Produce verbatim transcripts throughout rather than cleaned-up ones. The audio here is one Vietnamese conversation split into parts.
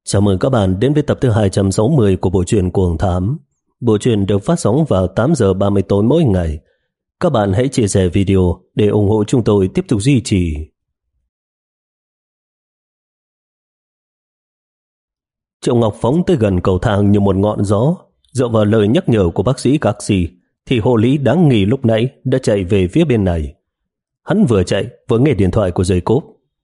Chào mừng các bạn đến với tập thứ hai trăm sáu mươi của bộ truyện Cuồng Thám. Bộ truyện được phát sóng vào tám giờ ba mươi tối mỗi ngày. Các bạn hãy chia sẻ video để ủng hộ chúng tôi tiếp tục duy trì. Triệu Ngọc phóng tới gần cầu thang như một ngọn gió. Dựa vào lời nhắc nhở của bác sĩ Caxi thì hộ lý đáng nghi lúc nãy đã chạy về phía bên này. Hắn vừa chạy vừa nghe điện thoại của Jacob.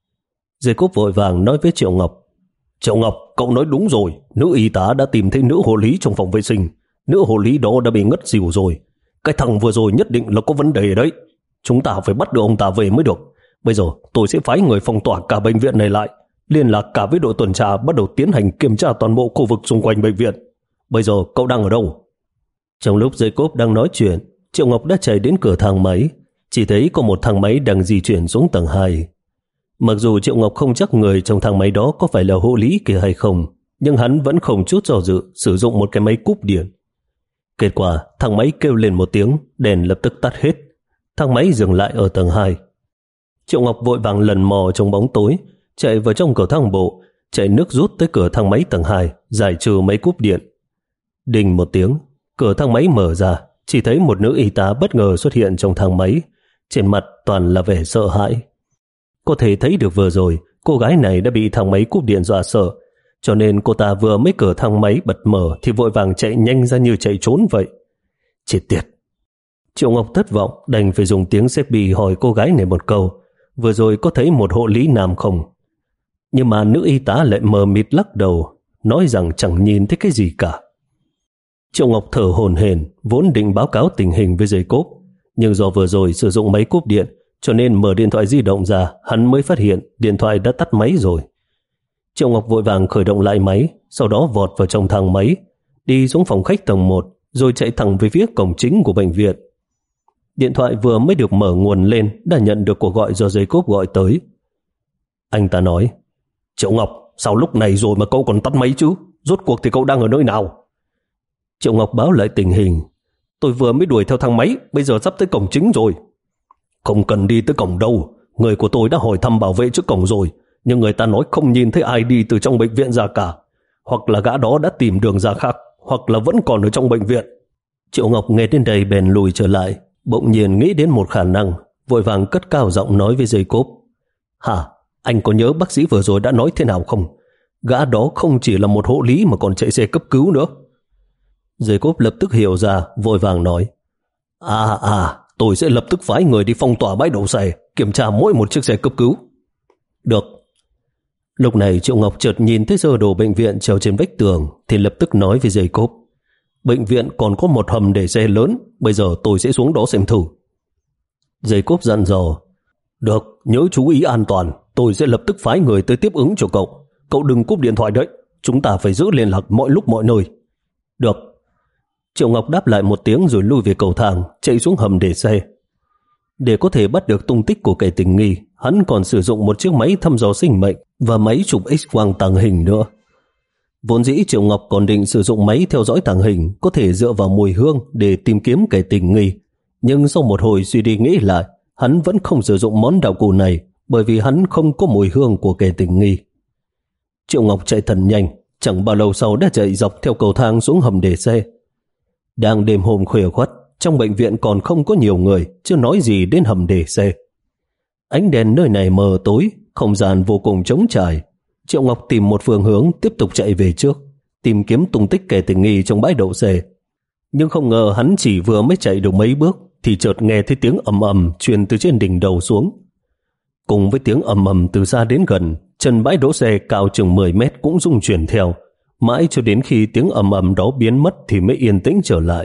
Jacob vội vàng nói với Triệu Ngọc: Triệu Ngọc, cậu nói đúng rồi, nữ y tá đã tìm thấy nữ hộ lý trong phòng vệ sinh. Nữ hộ lý đó đã bị ngất xỉu rồi. Cái thằng vừa rồi nhất định là có vấn đề đấy. Chúng ta phải bắt được ông ta về mới được. Bây giờ tôi sẽ phái người phong tỏa cả bệnh viện này lại, liên lạc cả với đội tuần tra, bắt đầu tiến hành kiểm tra toàn bộ khu vực xung quanh bệnh viện. Bây giờ cậu đang ở đâu? Trong lúc Jacob đang nói chuyện, Triệu Ngọc đã chạy đến cửa thang máy. Chỉ thấy có một thang máy đang di chuyển xuống tầng hai. Mặc dù Triệu Ngọc không chắc người trong thang máy đó có phải là hộ lý kia hay không, nhưng hắn vẫn không chút do dự sử dụng một cái máy cúp điện. Kết quả, thang máy kêu lên một tiếng, đèn lập tức tắt hết. Thang máy dừng lại ở tầng hai. Triệu Ngọc vội vàng lần mò trong bóng tối, chạy vào trong cầu thang bộ, chạy nước rút tới cửa thang máy tầng hai, giải trừ máy cúp điện. Đinh một tiếng, cửa thang máy mở ra, chỉ thấy một nữ y tá bất ngờ xuất hiện trong thang máy, trên mặt toàn là vẻ sợ hãi. Có thể thấy được vừa rồi, cô gái này đã bị thang máy cúp điện dọa sợ, cho nên cô ta vừa mới cửa thang máy bật mở thì vội vàng chạy nhanh ra như chạy trốn vậy. Chết tiệt! Triệu Ngọc thất vọng đành phải dùng tiếng xếp bì hỏi cô gái này một câu: vừa rồi có thấy một hộ lý nam không? Nhưng mà nữ y tá lại mờ mịt lắc đầu, nói rằng chẳng nhìn thấy cái gì cả. Triệu Ngọc thở hổn hển, vốn định báo cáo tình hình với Jacob, nhưng do vừa rồi sử dụng máy cúp điện, cho nên mở điện thoại di động ra, hắn mới phát hiện điện thoại đã tắt máy rồi. Triệu Ngọc vội vàng khởi động lại máy, sau đó vọt vào trong thang máy, đi xuống phòng khách tầng một, rồi chạy thẳng về phía cổng chính của bệnh viện. Điện thoại vừa mới được mở nguồn lên đã nhận được cuộc gọi do Jacob gọi tới. Anh ta nói: Triệu Ngọc, sao lúc này rồi mà cậu còn tắt máy chứ? Rốt cuộc thì cậu đang ở nơi nào? Triệu Ngọc báo lại tình hình: Tôi vừa mới đuổi theo thang máy, bây giờ sắp tới cổng chính rồi. Không cần đi tới cổng đâu, người của tôi đã hỏi thăm bảo vệ trước cổng rồi, nhưng người ta nói không nhìn thấy ai đi từ trong bệnh viện ra cả. Hoặc là gã đó đã tìm đường ra khác, hoặc là vẫn còn ở trong bệnh viện. Triệu Ngọc nghe đến đây bèn lùi trở lại, bỗng nhiên nghĩ đến một khả năng, vội vàng cất cao giọng nói với Jacob: Hả, anh có nhớ bác sĩ vừa rồi đã nói thế nào không? Gã đó không chỉ là một hộ lý mà còn chạy xe cấp cứu nữa. Jacob lập tức hiểu ra, vội vàng nói: À à, tôi sẽ lập tức phái người đi phong tỏa bãi đậu xe, kiểm tra mỗi một chiếc xe cấp cứu. Được. Lúc này Triệu Ngọc chợt nhìn thấy sơ đồ bệnh viện treo trên vách tường thì lập tức nói với Jacob: Bệnh viện còn có một hầm để xe lớn, bây giờ tôi sẽ xuống đó xem thử. Jacob dặn dò: Được, nhớ chú ý an toàn, tôi sẽ lập tức phái người tới tiếp ứng cho cậu. Cậu đừng cúp điện thoại đấy, chúng ta phải giữ liên lạc mọi lúc mọi nơi. Được. Triệu Ngọc đáp lại một tiếng rồi lui về cầu thang, chạy xuống hầm để xe. Để có thể bắt được tung tích của kẻ tình nghi, hắn còn sử dụng một chiếc máy thăm dò sinh mệnh và máy chụp X-quang tàng hình nữa. Vốn dĩ Triệu Ngọc còn định sử dụng máy theo dõi tàng hình có thể dựa vào mùi hương để tìm kiếm kẻ tình nghi, nhưng sau một hồi suy đi nghĩ lại, hắn vẫn không sử dụng món đạo cụ này bởi vì hắn không có mùi hương của kẻ tình nghi. Triệu Ngọc chạy thật nhanh, chẳng bao lâu sau đã chạy dọc theo cầu thang xuống hầm để xe. Đang đêm hôm khuya khoắt, trong bệnh viện còn không có nhiều người, chưa nói gì đến hầm để xe. Ánh đèn nơi này mờ tối, không gian vô cùng trống trải. Triệu Ngọc tìm một phương hướng tiếp tục chạy về trước, tìm kiếm tung tích kẻ tình nghi trong bãi đậu xe. Nhưng không ngờ hắn chỉ vừa mới chạy được mấy bước thì chợt nghe thấy tiếng ầm ầm truyền từ trên đỉnh đầu xuống. Cùng với tiếng ầm ầm từ xa đến gần, chân bãi đỗ xe cao chừng mười mét cũng rung chuyển theo. Mãi cho đến khi tiếng ầm ầm đó biến mất thì mới yên tĩnh trở lại.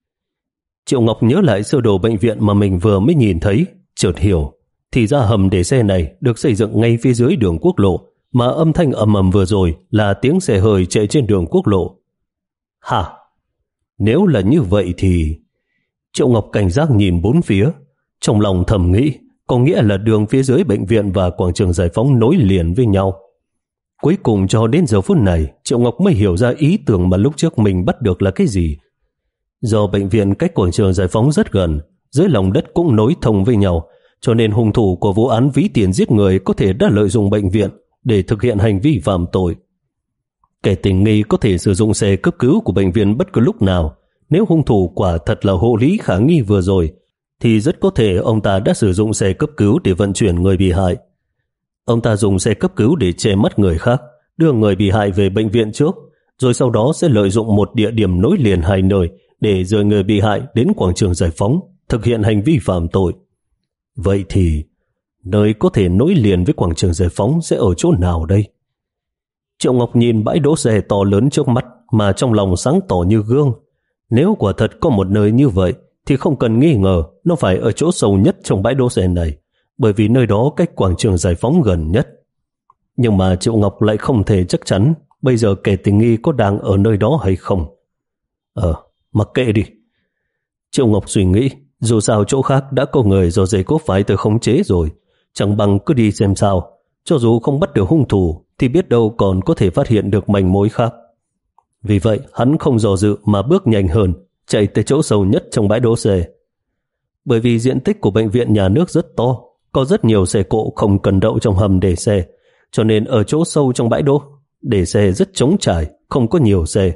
Triệu Ngọc nhớ lại sơ đồ bệnh viện mà mình vừa mới nhìn thấy, chợt hiểu. Thì ra hầm để xe này được xây dựng ngay phía dưới đường quốc lộ, mà âm thanh ầm ầm vừa rồi là tiếng xe hơi chạy trên đường quốc lộ. Hả? Nếu là như vậy thì... Triệu Ngọc cảnh giác nhìn bốn phía, trong lòng thầm nghĩ, có nghĩa là đường phía dưới bệnh viện và quảng trường Giải Phóng nối liền với nhau. Cuối cùng cho đến giờ phút này, Triệu Ngọc mới hiểu ra ý tưởng mà lúc trước mình bắt được là cái gì. Do bệnh viện cách quảng trường Giải Phóng rất gần, dưới lòng đất cũng nối thông với nhau, cho nên hung thủ của vụ án ví tiền giết người có thể đã lợi dụng bệnh viện để thực hiện hành vi phạm tội. Kẻ tình nghi có thể sử dụng xe cấp cứu của bệnh viện bất cứ lúc nào. Nếu hung thủ quả thật là hộ lý khả nghi vừa rồi, thì rất có thể ông ta đã sử dụng xe cấp cứu để vận chuyển người bị hại. Ông ta dùng xe cấp cứu để che mắt người khác, đưa người bị hại về bệnh viện trước, rồi sau đó sẽ lợi dụng một địa điểm nối liền hai nơi để đưa người bị hại đến quảng trường Giải Phóng, thực hiện hành vi phạm tội. Vậy thì, nơi có thể nối liền với quảng trường Giải Phóng sẽ ở chỗ nào đây? Triệu Ngọc nhìn bãi đỗ xe to lớn trước mắt mà trong lòng sáng tỏ như gương. Nếu quả thật có một nơi như vậy, thì không cần nghi ngờ nó phải ở chỗ sâu nhất trong bãi đỗ xe này, bởi vì nơi đó cách quảng trường Giải Phóng gần nhất. Nhưng mà Triệu Ngọc lại không thể chắc chắn bây giờ kẻ tình nghi có đang ở nơi đó hay không. Ờ, mặc kệ đi. Triệu Ngọc suy nghĩ, dù sao chỗ khác đã có người do dây cốt phái tới khống chế rồi, chẳng bằng cứ đi xem sao. Cho dù không bắt được hung thủ thì biết đâu còn có thể phát hiện được manh mối khác. Vì vậy hắn không dò dự mà bước nhanh hơn, chạy tới chỗ sâu nhất trong bãi đỗ xe. Bởi vì diện tích của bệnh viện nhà nước rất to, có rất nhiều xe cộ không cần đậu trong hầm để xe, cho nên ở chỗ sâu trong bãi đỗ để xe rất trống trải, không có nhiều xe.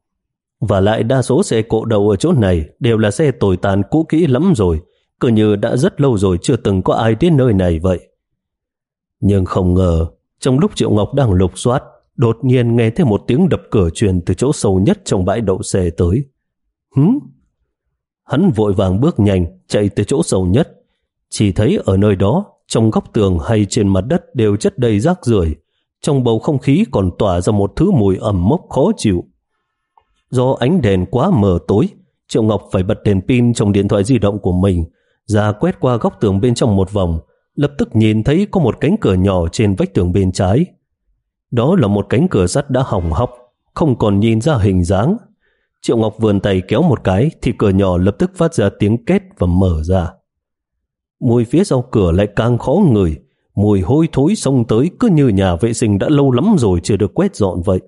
Và lại đa số xe cộ đậu ở chỗ này đều là xe tồi tàn cũ kỹ lắm rồi, cứ như đã rất lâu rồi chưa từng có ai đến nơi này vậy. Nhưng không ngờ, trong lúc Triệu Ngọc đang lục soát, đột nhiên nghe thấy một tiếng đập cửa truyền từ chỗ sâu nhất trong bãi đậu xe tới. Hứ? Hắn vội vàng bước nhanh, chạy tới chỗ sâu nhất. Chỉ thấy ở nơi đó, trong góc tường hay trên mặt đất đều chất đầy rác rưởi, trong bầu không khí còn tỏa ra một thứ mùi ẩm mốc khó chịu. Do ánh đèn quá mờ tối, Triệu Ngọc phải bật đèn pin trong điện thoại di động của mình ra quét qua góc tường bên trong một vòng, lập tức nhìn thấy có một cánh cửa nhỏ trên vách tường bên trái. Đó là một cánh cửa sắt đã hỏng hóc, không còn nhìn ra hình dáng. Triệu Ngọc vươn tay kéo một cái thì cửa nhỏ lập tức phát ra tiếng két và mở ra. Mùi phía sau cửa lại càng khó ngửi, mùi hôi thối xông tới cứ như nhà vệ sinh đã lâu lắm rồi chưa được quét dọn vậy.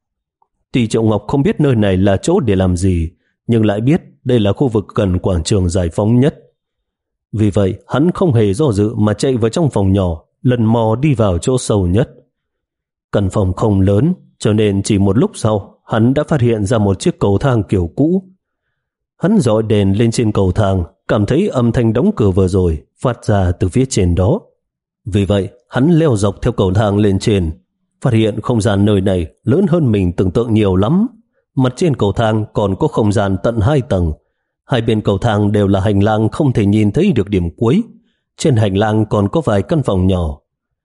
Tuy Triệu Ngọc không biết nơi này là chỗ để làm gì, nhưng lại biết đây là khu vực gần quảng trường Giải Phóng nhất. Vì vậy hắn không hề do dự mà chạy vào trong phòng nhỏ, lần mò đi vào chỗ sâu nhất. Căn phòng không lớn, cho nên chỉ một lúc sau hắn đã phát hiện ra một chiếc cầu thang kiểu cũ. Hắn dọi đèn lên trên cầu thang, cảm thấy âm thanh đóng cửa vừa rồi phát ra từ phía trên đó. Vì vậy hắn leo dọc theo cầu thang lên trên, phát hiện không gian nơi này lớn hơn mình tưởng tượng nhiều lắm. Mặt trên cầu thang còn có không gian tận hai tầng. Hai bên cầu thang đều là hành lang không thể nhìn thấy được điểm cuối. Trên hành lang còn có vài căn phòng nhỏ.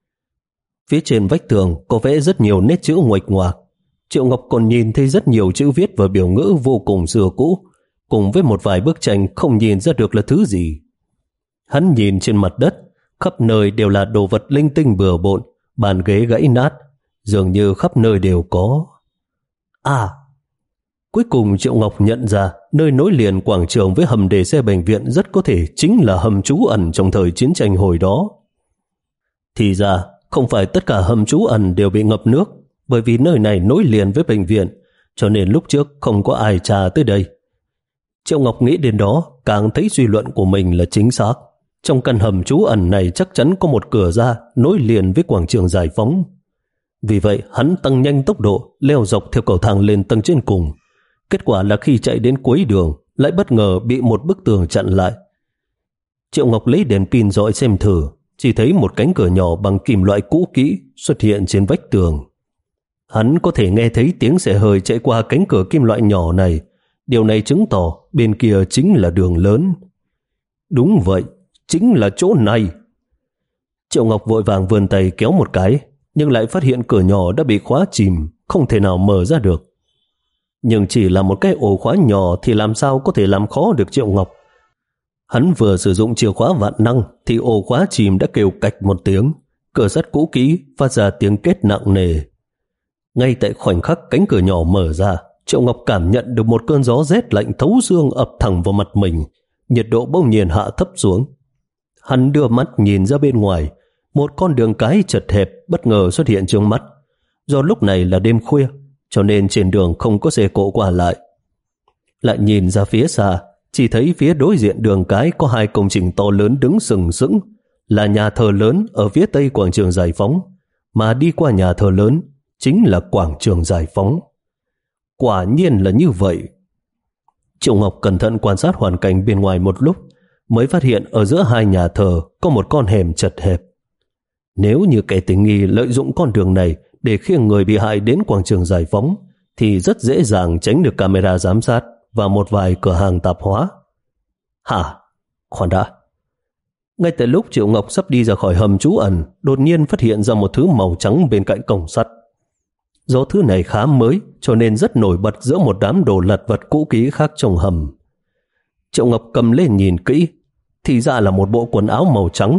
Phía trên vách tường có vẽ rất nhiều nét chữ nguệch ngoạc. Triệu Ngọc còn nhìn thấy rất nhiều chữ viết và biểu ngữ vô cùng xưa cũ, cùng với một vài bức tranh không nhìn ra được là thứ gì. Hắn nhìn trên mặt đất, khắp nơi đều là đồ vật linh tinh bừa bộn, bàn ghế gãy nát, dường như khắp nơi đều có. À! Cuối cùng Triệu Ngọc nhận ra nơi nối liền quảng trường với hầm để xe bệnh viện rất có thể chính là hầm trú ẩn trong thời chiến tranh hồi đó. Thì ra, không phải tất cả hầm trú ẩn đều bị ngập nước, bởi vì nơi này nối liền với bệnh viện, cho nên lúc trước không có ai tra tới đây. Triệu Ngọc nghĩ đến đó, càng thấy suy luận của mình là chính xác. Trong căn hầm trú ẩn này chắc chắn có một cửa ra nối liền với quảng trường Giải Phóng. Vì vậy, hắn tăng nhanh tốc độ, leo dọc theo cầu thang lên tầng trên cùng. Kết quả là khi chạy đến cuối đường, lại bất ngờ bị một bức tường chặn lại. Triệu Ngọc lấy đèn pin dọi xem thử, chỉ thấy một cánh cửa nhỏ bằng kim loại cũ kỹ xuất hiện trên vách tường. Hắn có thể nghe thấy tiếng xe hơi chạy qua cánh cửa kim loại nhỏ này. Điều này chứng tỏ bên kia chính là đường lớn. Đúng vậy, chính là chỗ này. Triệu Ngọc vội vàng vươn tay kéo một cái, nhưng lại phát hiện cửa nhỏ đã bị khóa chìm, không thể nào mở ra được. Nhưng chỉ là một cái ổ khóa nhỏ thì làm sao có thể làm khó được Triệu Ngọc. Hắn vừa sử dụng chìa khóa vạn năng thì ổ khóa chìm đã kêu cạch một tiếng, cửa sắt cũ kỹ phát ra tiếng kết nặng nề. Ngay tại khoảnh khắc cánh cửa nhỏ mở ra, Triệu Ngọc cảm nhận được một cơn gió rét lạnh thấu xương ập thẳng vào mặt mình, nhiệt độ bỗng nhiên hạ thấp xuống. Hắn đưa mắt nhìn ra bên ngoài, một con đường cái chật hẹp bất ngờ xuất hiện trước mắt. Do lúc này là đêm khuya, cho nên trên đường không có xe cộ qua lại. Lại nhìn ra phía xa, chỉ thấy phía đối diện đường cái có hai công trình to lớn đứng sừng sững, là nhà thờ lớn ở phía tây quảng trường Giải Phóng, mà đi qua nhà thờ lớn chính là quảng trường Giải Phóng. Quả nhiên là như vậy. Triệu Ngọc cẩn thận quan sát hoàn cảnh bên ngoài một lúc, mới phát hiện ở giữa hai nhà thờ có một con hẻm chật hẹp. Nếu như kẻ tình nghi lợi dụng con đường này để khiêng người bị hại đến quảng trường Giải Phóng, thì rất dễ dàng tránh được camera giám sát và một vài cửa hàng tạp hóa. Hả? Khoan đã. Ngay tại lúc Triệu Ngọc sắp đi ra khỏi hầm trú ẩn, đột nhiên phát hiện ra một thứ màu trắng bên cạnh cổng sắt. Do thứ này khá mới, cho nên rất nổi bật giữa một đám đồ lặt vặt cũ kỹ khác trong hầm. Triệu Ngọc cầm lên nhìn kỹ, thì ra là một bộ quần áo màu trắng.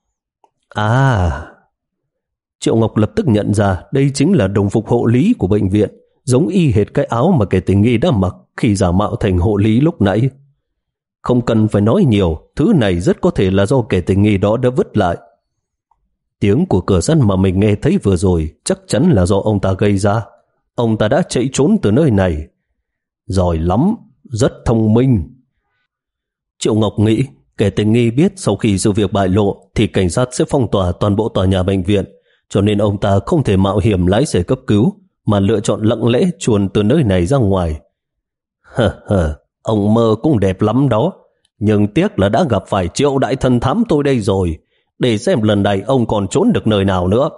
À! Triệu Ngọc lập tức nhận ra đây chính là đồng phục hộ lý của bệnh viện, giống y hệt cái áo mà kẻ tình nghi đã mặc khi giả mạo thành hộ lý lúc nãy. Không cần phải nói nhiều, thứ này rất có thể là do kẻ tình nghi đó đã vứt lại. Tiếng của cửa sắt mà mình nghe thấy vừa rồi chắc chắn là do ông ta gây ra. Ông ta đã chạy trốn từ nơi này. Giỏi lắm, rất thông minh. Triệu Ngọc nghĩ kẻ tình nghi biết sau khi sự việc bại lộ thì cảnh sát sẽ phong tỏa toàn bộ tòa nhà bệnh viện, cho nên ông ta không thể mạo hiểm lái xe cấp cứu mà lựa chọn lặng lẽ chuồn từ nơi này ra ngoài. Hờ hờ, ông mơ cũng đẹp lắm đó, nhưng tiếc là đã gặp phải Triệu đại thần thám tôi đây rồi, để xem lần này ông còn trốn được nơi nào nữa.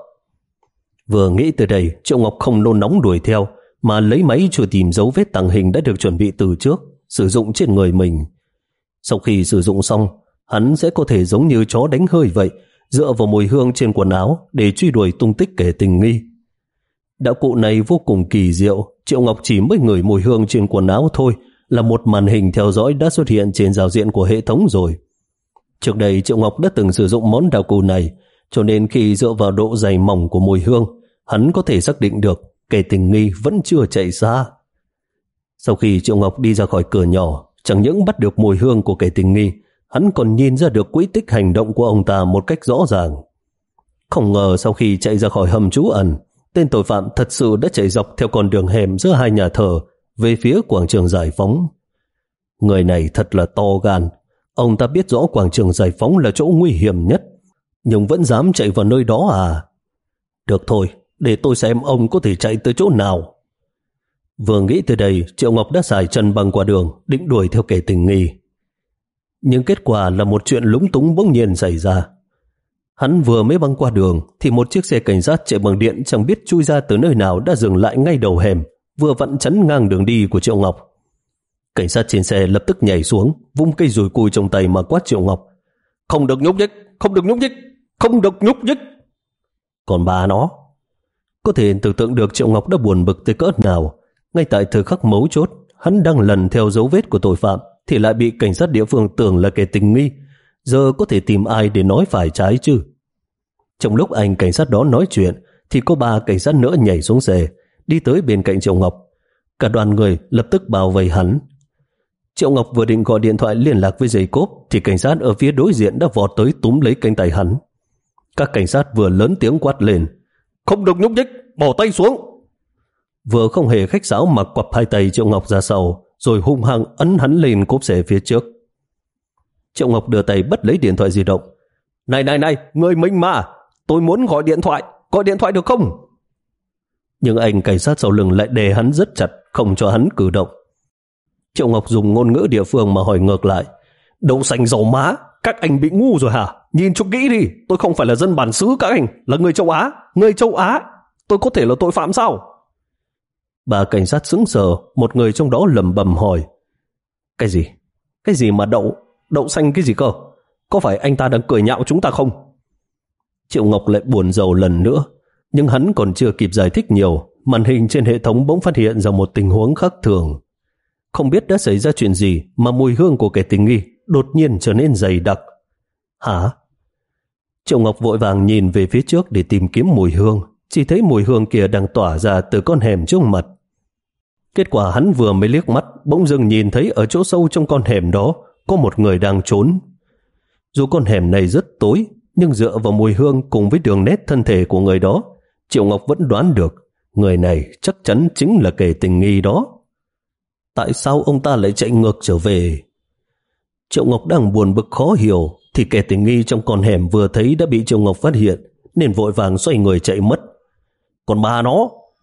Vừa nghĩ từ đây, Triệu Ngọc không nôn nóng đuổi theo, mà lấy máy chưa tìm dấu vết tàng hình đã được chuẩn bị từ trước, sử dụng trên người mình. Sau khi sử dụng xong, hắn sẽ có thể giống như chó đánh hơi vậy, dựa vào mùi hương trên quần áo để truy đuổi tung tích kẻ tình nghi. Đạo cụ này vô cùng kỳ diệu, Triệu Ngọc chỉ mới ngửi mùi hương trên quần áo thôi là một màn hình theo dõi đã xuất hiện trên giao diện của hệ thống rồi. Trước đây Triệu Ngọc đã từng sử dụng món đạo cụ này, cho nên khi dựa vào độ dày mỏng của mùi hương, hắn có thể xác định được kẻ tình nghi vẫn chưa chạy xa. Sau khi Triệu Ngọc đi ra khỏi cửa nhỏ, chẳng những bắt được mùi hương của kẻ tình nghi, hắn còn nhìn ra được quỹ tích hành động của ông ta một cách rõ ràng. Không ngờ sau khi chạy ra khỏi hầm trú ẩn, tên tội phạm thật sự đã chạy dọc theo con đường hẻm giữa hai nhà thờ về phía quảng trường Giải Phóng. Người này thật là to gan. Ông ta biết rõ quảng trường Giải Phóng là chỗ nguy hiểm nhất, nhưng vẫn dám chạy vào nơi đó à? Được thôi, để tôi xem ông có thể chạy tới chỗ nào. Vừa nghĩ tới đây, Triệu Ngọc đã xài chân băng qua đường, định đuổi theo kẻ tình nghi. Nhưng kết quả là một chuyện lúng túng bỗng nhiên xảy ra. Hắn vừa mới băng qua đường, thì một chiếc xe cảnh sát chạy bằng điện chẳng biết chui ra từ nơi nào đã dừng lại ngay đầu hẻm, vừa vặn chắn ngang đường đi của Triệu Ngọc. Cảnh sát trên xe lập tức nhảy xuống, vung cây dùi cui trong tay mà quát Triệu Ngọc. Không được nhúc nhích, không được nhúc nhích, không được nhúc nhích. Còn bà nó, có thể tưởng tượng được Triệu Ngọc đã buồn bực tới cỡ nào. Ngay tại thời khắc mấu chốt, hắn đang lần theo dấu vết của tội phạm thì lại bị cảnh sát địa phương tưởng là kẻ tình nghi. Giờ có thể tìm ai để nói phải trái chứ? Trong lúc anh cảnh sát đó nói chuyện thì có ba cảnh sát nữa nhảy xuống xe, đi tới bên cạnh Triệu Ngọc. Cả đoàn người lập tức bao vây hắn. Triệu Ngọc vừa định gọi điện thoại liên lạc với giày cốp thì cảnh sát ở phía đối diện đã vọt tới túm lấy cánh tay hắn. Các cảnh sát vừa lớn tiếng quát lên. Không được nhúc nhích, bỏ tay xuống. Vừa không hề khách sáo mà quặp hai tay Triệu Ngọc ra sau, rồi hung hăng ấn hắn lên cốp xe phía trước. Triệu Ngọc đưa tay bắt lấy điện thoại di động. Này này này, người mình mà, tôi muốn gọi điện thoại, gọi điện thoại được không? Nhưng anh cảnh sát sau lưng lại đè hắn rất chặt, không cho hắn cử động. Triệu Ngọc dùng ngôn ngữ địa phương mà hỏi ngược lại. Đậu xanh dầu má, các anh bị ngu rồi hả? Nhìn cho kỹ đi, tôi không phải là dân bản xứ các anh, là người châu Á, người châu Á. Tôi có thể là tội phạm sao? Bà cảnh sát sững sờ, một người trong đó lẩm bẩm hỏi. Cái gì? Cái gì mà đậu? Đậu xanh cái gì cơ? Có phải anh ta đang cười nhạo chúng ta không? Triệu Ngọc lại buồn rầu lần nữa, nhưng hắn còn chưa kịp giải thích nhiều, màn hình trên hệ thống bỗng phát hiện ra một tình huống khác thường. Không biết đã xảy ra chuyện gì mà mùi hương của kẻ tình nghi đột nhiên trở nên dày đặc. Hả? Triệu Ngọc vội vàng nhìn về phía trước để tìm kiếm mùi hương, chỉ thấy mùi hương kia đang tỏa ra từ con hẻm trước mặt. Kết quả hắn vừa mới liếc mắt, bỗng dưng nhìn thấy ở chỗ sâu trong con hẻm đó có một người đang trốn. Dù con hẻm này rất tối, nhưng dựa vào mùi hương cùng với đường nét thân thể của người đó, Triệu Ngọc vẫn đoán được người này chắc chắn chính là kẻ tình nghi đó. Tại sao ông ta lại chạy ngược trở về? Triệu Ngọc đang buồn bực khó hiểu thì kẻ tình nghi trong con hẻm vừa thấy đã bị Triệu Ngọc phát hiện nên vội vàng xoay người chạy mất. Còn bà nó,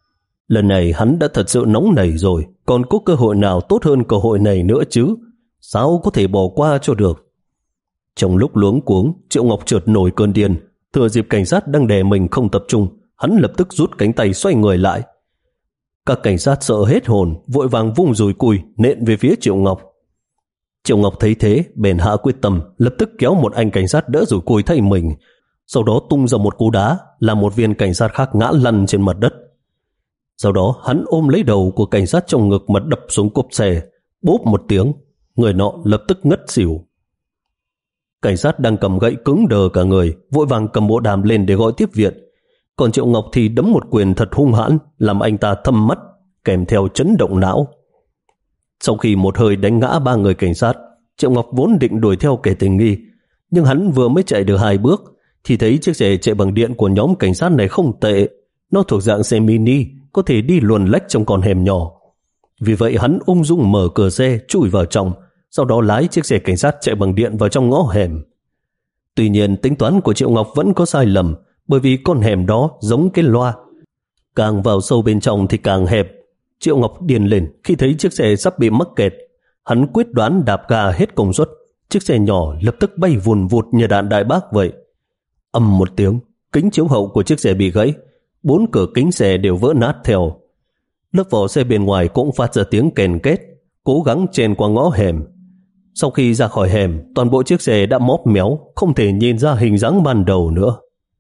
Lần này hắn đã thật sự nóng nảy rồi, còn có cơ hội nào tốt hơn cơ hội này nữa chứ? Sao có thể bỏ qua cho được? Trong lúc luống cuống, Triệu Ngọc chợt nổi cơn điên, thừa dịp cảnh sát đang đè mình không tập trung, hắn lập tức rút cánh tay xoay người lại. Các cảnh sát sợ hết hồn, vội vàng vung dùi cùi nện về phía Triệu Ngọc. Triệu Ngọc thấy thế, bèn hạ quyết tâm, lập tức kéo một anh cảnh sát đỡ dùi cùi thay mình, sau đó tung ra một cú đá, làm một viên cảnh sát khác ngã lăn trên mặt đất. Sau đó hắn ôm lấy đầu của cảnh sát trong ngực mà đập xuống cốp xe, bốp một tiếng, người nọ lập tức ngất xỉu. Cảnh sát đang cầm gậy cứng đờ cả người, vội vàng cầm bộ đàm lên để gọi tiếp viện. Còn Triệu Ngọc thì đấm một quyền thật hung hãn, làm anh ta thâm mắt, kèm theo chấn động não. Sau khi một hơi đánh ngã ba người cảnh sát, Triệu Ngọc vốn định đuổi theo kẻ tình nghi, nhưng hắn vừa mới chạy được hai bước thì thấy chiếc xe chạy bằng điện của nhóm cảnh sát này không tệ. Nó thuộc dạng xe mini, có thể đi luồn lách trong con hẻm nhỏ. Vì vậy hắn ung dung mở cửa xe chui vào trong, sau đó lái chiếc xe cảnh sát chạy bằng điện vào trong ngõ hẻm. Tuy nhiên tính toán của Triệu Ngọc vẫn có sai lầm, bởi vì con hẻm đó giống cái loa, càng vào sâu bên trong thì càng hẹp. Triệu Ngọc điên lên khi thấy chiếc xe sắp bị mắc kẹt. Hắn quyết đoán đạp ga hết công suất, chiếc xe nhỏ lập tức bay vùn vụt như đạn đại bác vậy. Ầm một tiếng, kính chiếu hậu của chiếc xe bị gãy, bốn cửa kính xe đều vỡ nát theo. Lớp vỏ xe bên ngoài cũng phát ra tiếng kèn két, cố gắng chen qua ngõ hẻm. Sau khi ra khỏi hẻm, toàn bộ chiếc xe đã móp méo, không thể nhìn ra hình dáng ban đầu nữa.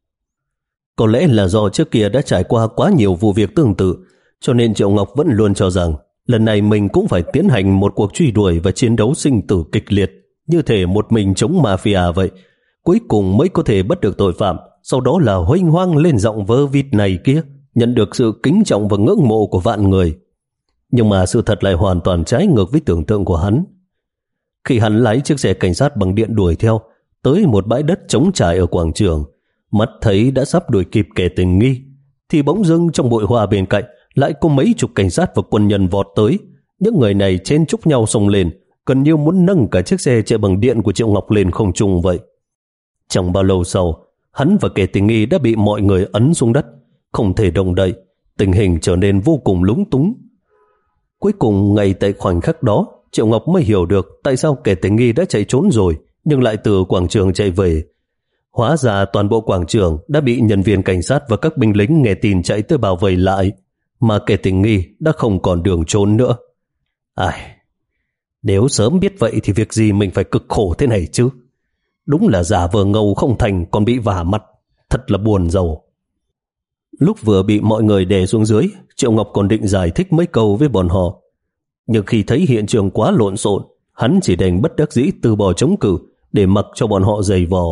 Có lẽ là do trước kia đã trải qua quá nhiều vụ việc tương tự, cho nên Triệu Ngọc vẫn luôn cho rằng lần này mình cũng phải tiến hành một cuộc truy đuổi và chiến đấu sinh tử kịch liệt, như thể một mình chống mafia vậy, cuối cùng mới có thể bắt được tội phạm, sau đó là huênh hoang lên giọng vơ vít này kia, nhận được sự kính trọng và ngưỡng mộ của vạn người. Nhưng mà sự thật lại hoàn toàn trái ngược với tưởng tượng của hắn. Khi hắn lái chiếc xe cảnh sát bằng điện đuổi theo, tới một bãi đất trống trải ở quảng trường, mắt thấy đã sắp đuổi kịp kẻ tình nghi, thì bỗng dưng trong bụi hoa bên cạnh lại có mấy chục cảnh sát và quân nhân vọt tới. Những người này chen chúc nhau xông lên, gần như muốn nâng cả chiếc xe chạy bằng điện của Triệu Ngọc lên không trung vậy. Chẳng bao lâu sau, hắn và kẻ tình nghi đã bị mọi người ấn xuống đất, không thể động đậy, tình hình trở nên vô cùng lúng túng. Cuối cùng ngay tại khoảnh khắc đó, Triệu Ngọc mới hiểu được tại sao kẻ tình nghi đã chạy trốn rồi nhưng lại từ quảng trường chạy về. Hóa ra toàn bộ quảng trường đã bị nhân viên cảnh sát và các binh lính nghe tin chạy tới bảo vệ lại, mà kẻ tình nghi đã không còn đường trốn nữa. Ai, nếu sớm biết vậy thì việc gì mình phải cực khổ thế này chứ. Đúng là giả vờ ngầu không thành còn bị vả mặt, thật là buồn rầu. Lúc vừa bị mọi người đè xuống dưới, Triệu Ngọc còn định giải thích mấy câu với bọn họ, nhưng khi thấy hiện trường quá lộn xộn, hắn chỉ đành bất đắc dĩ từ bỏ chống cự để mặc cho bọn họ giày vò.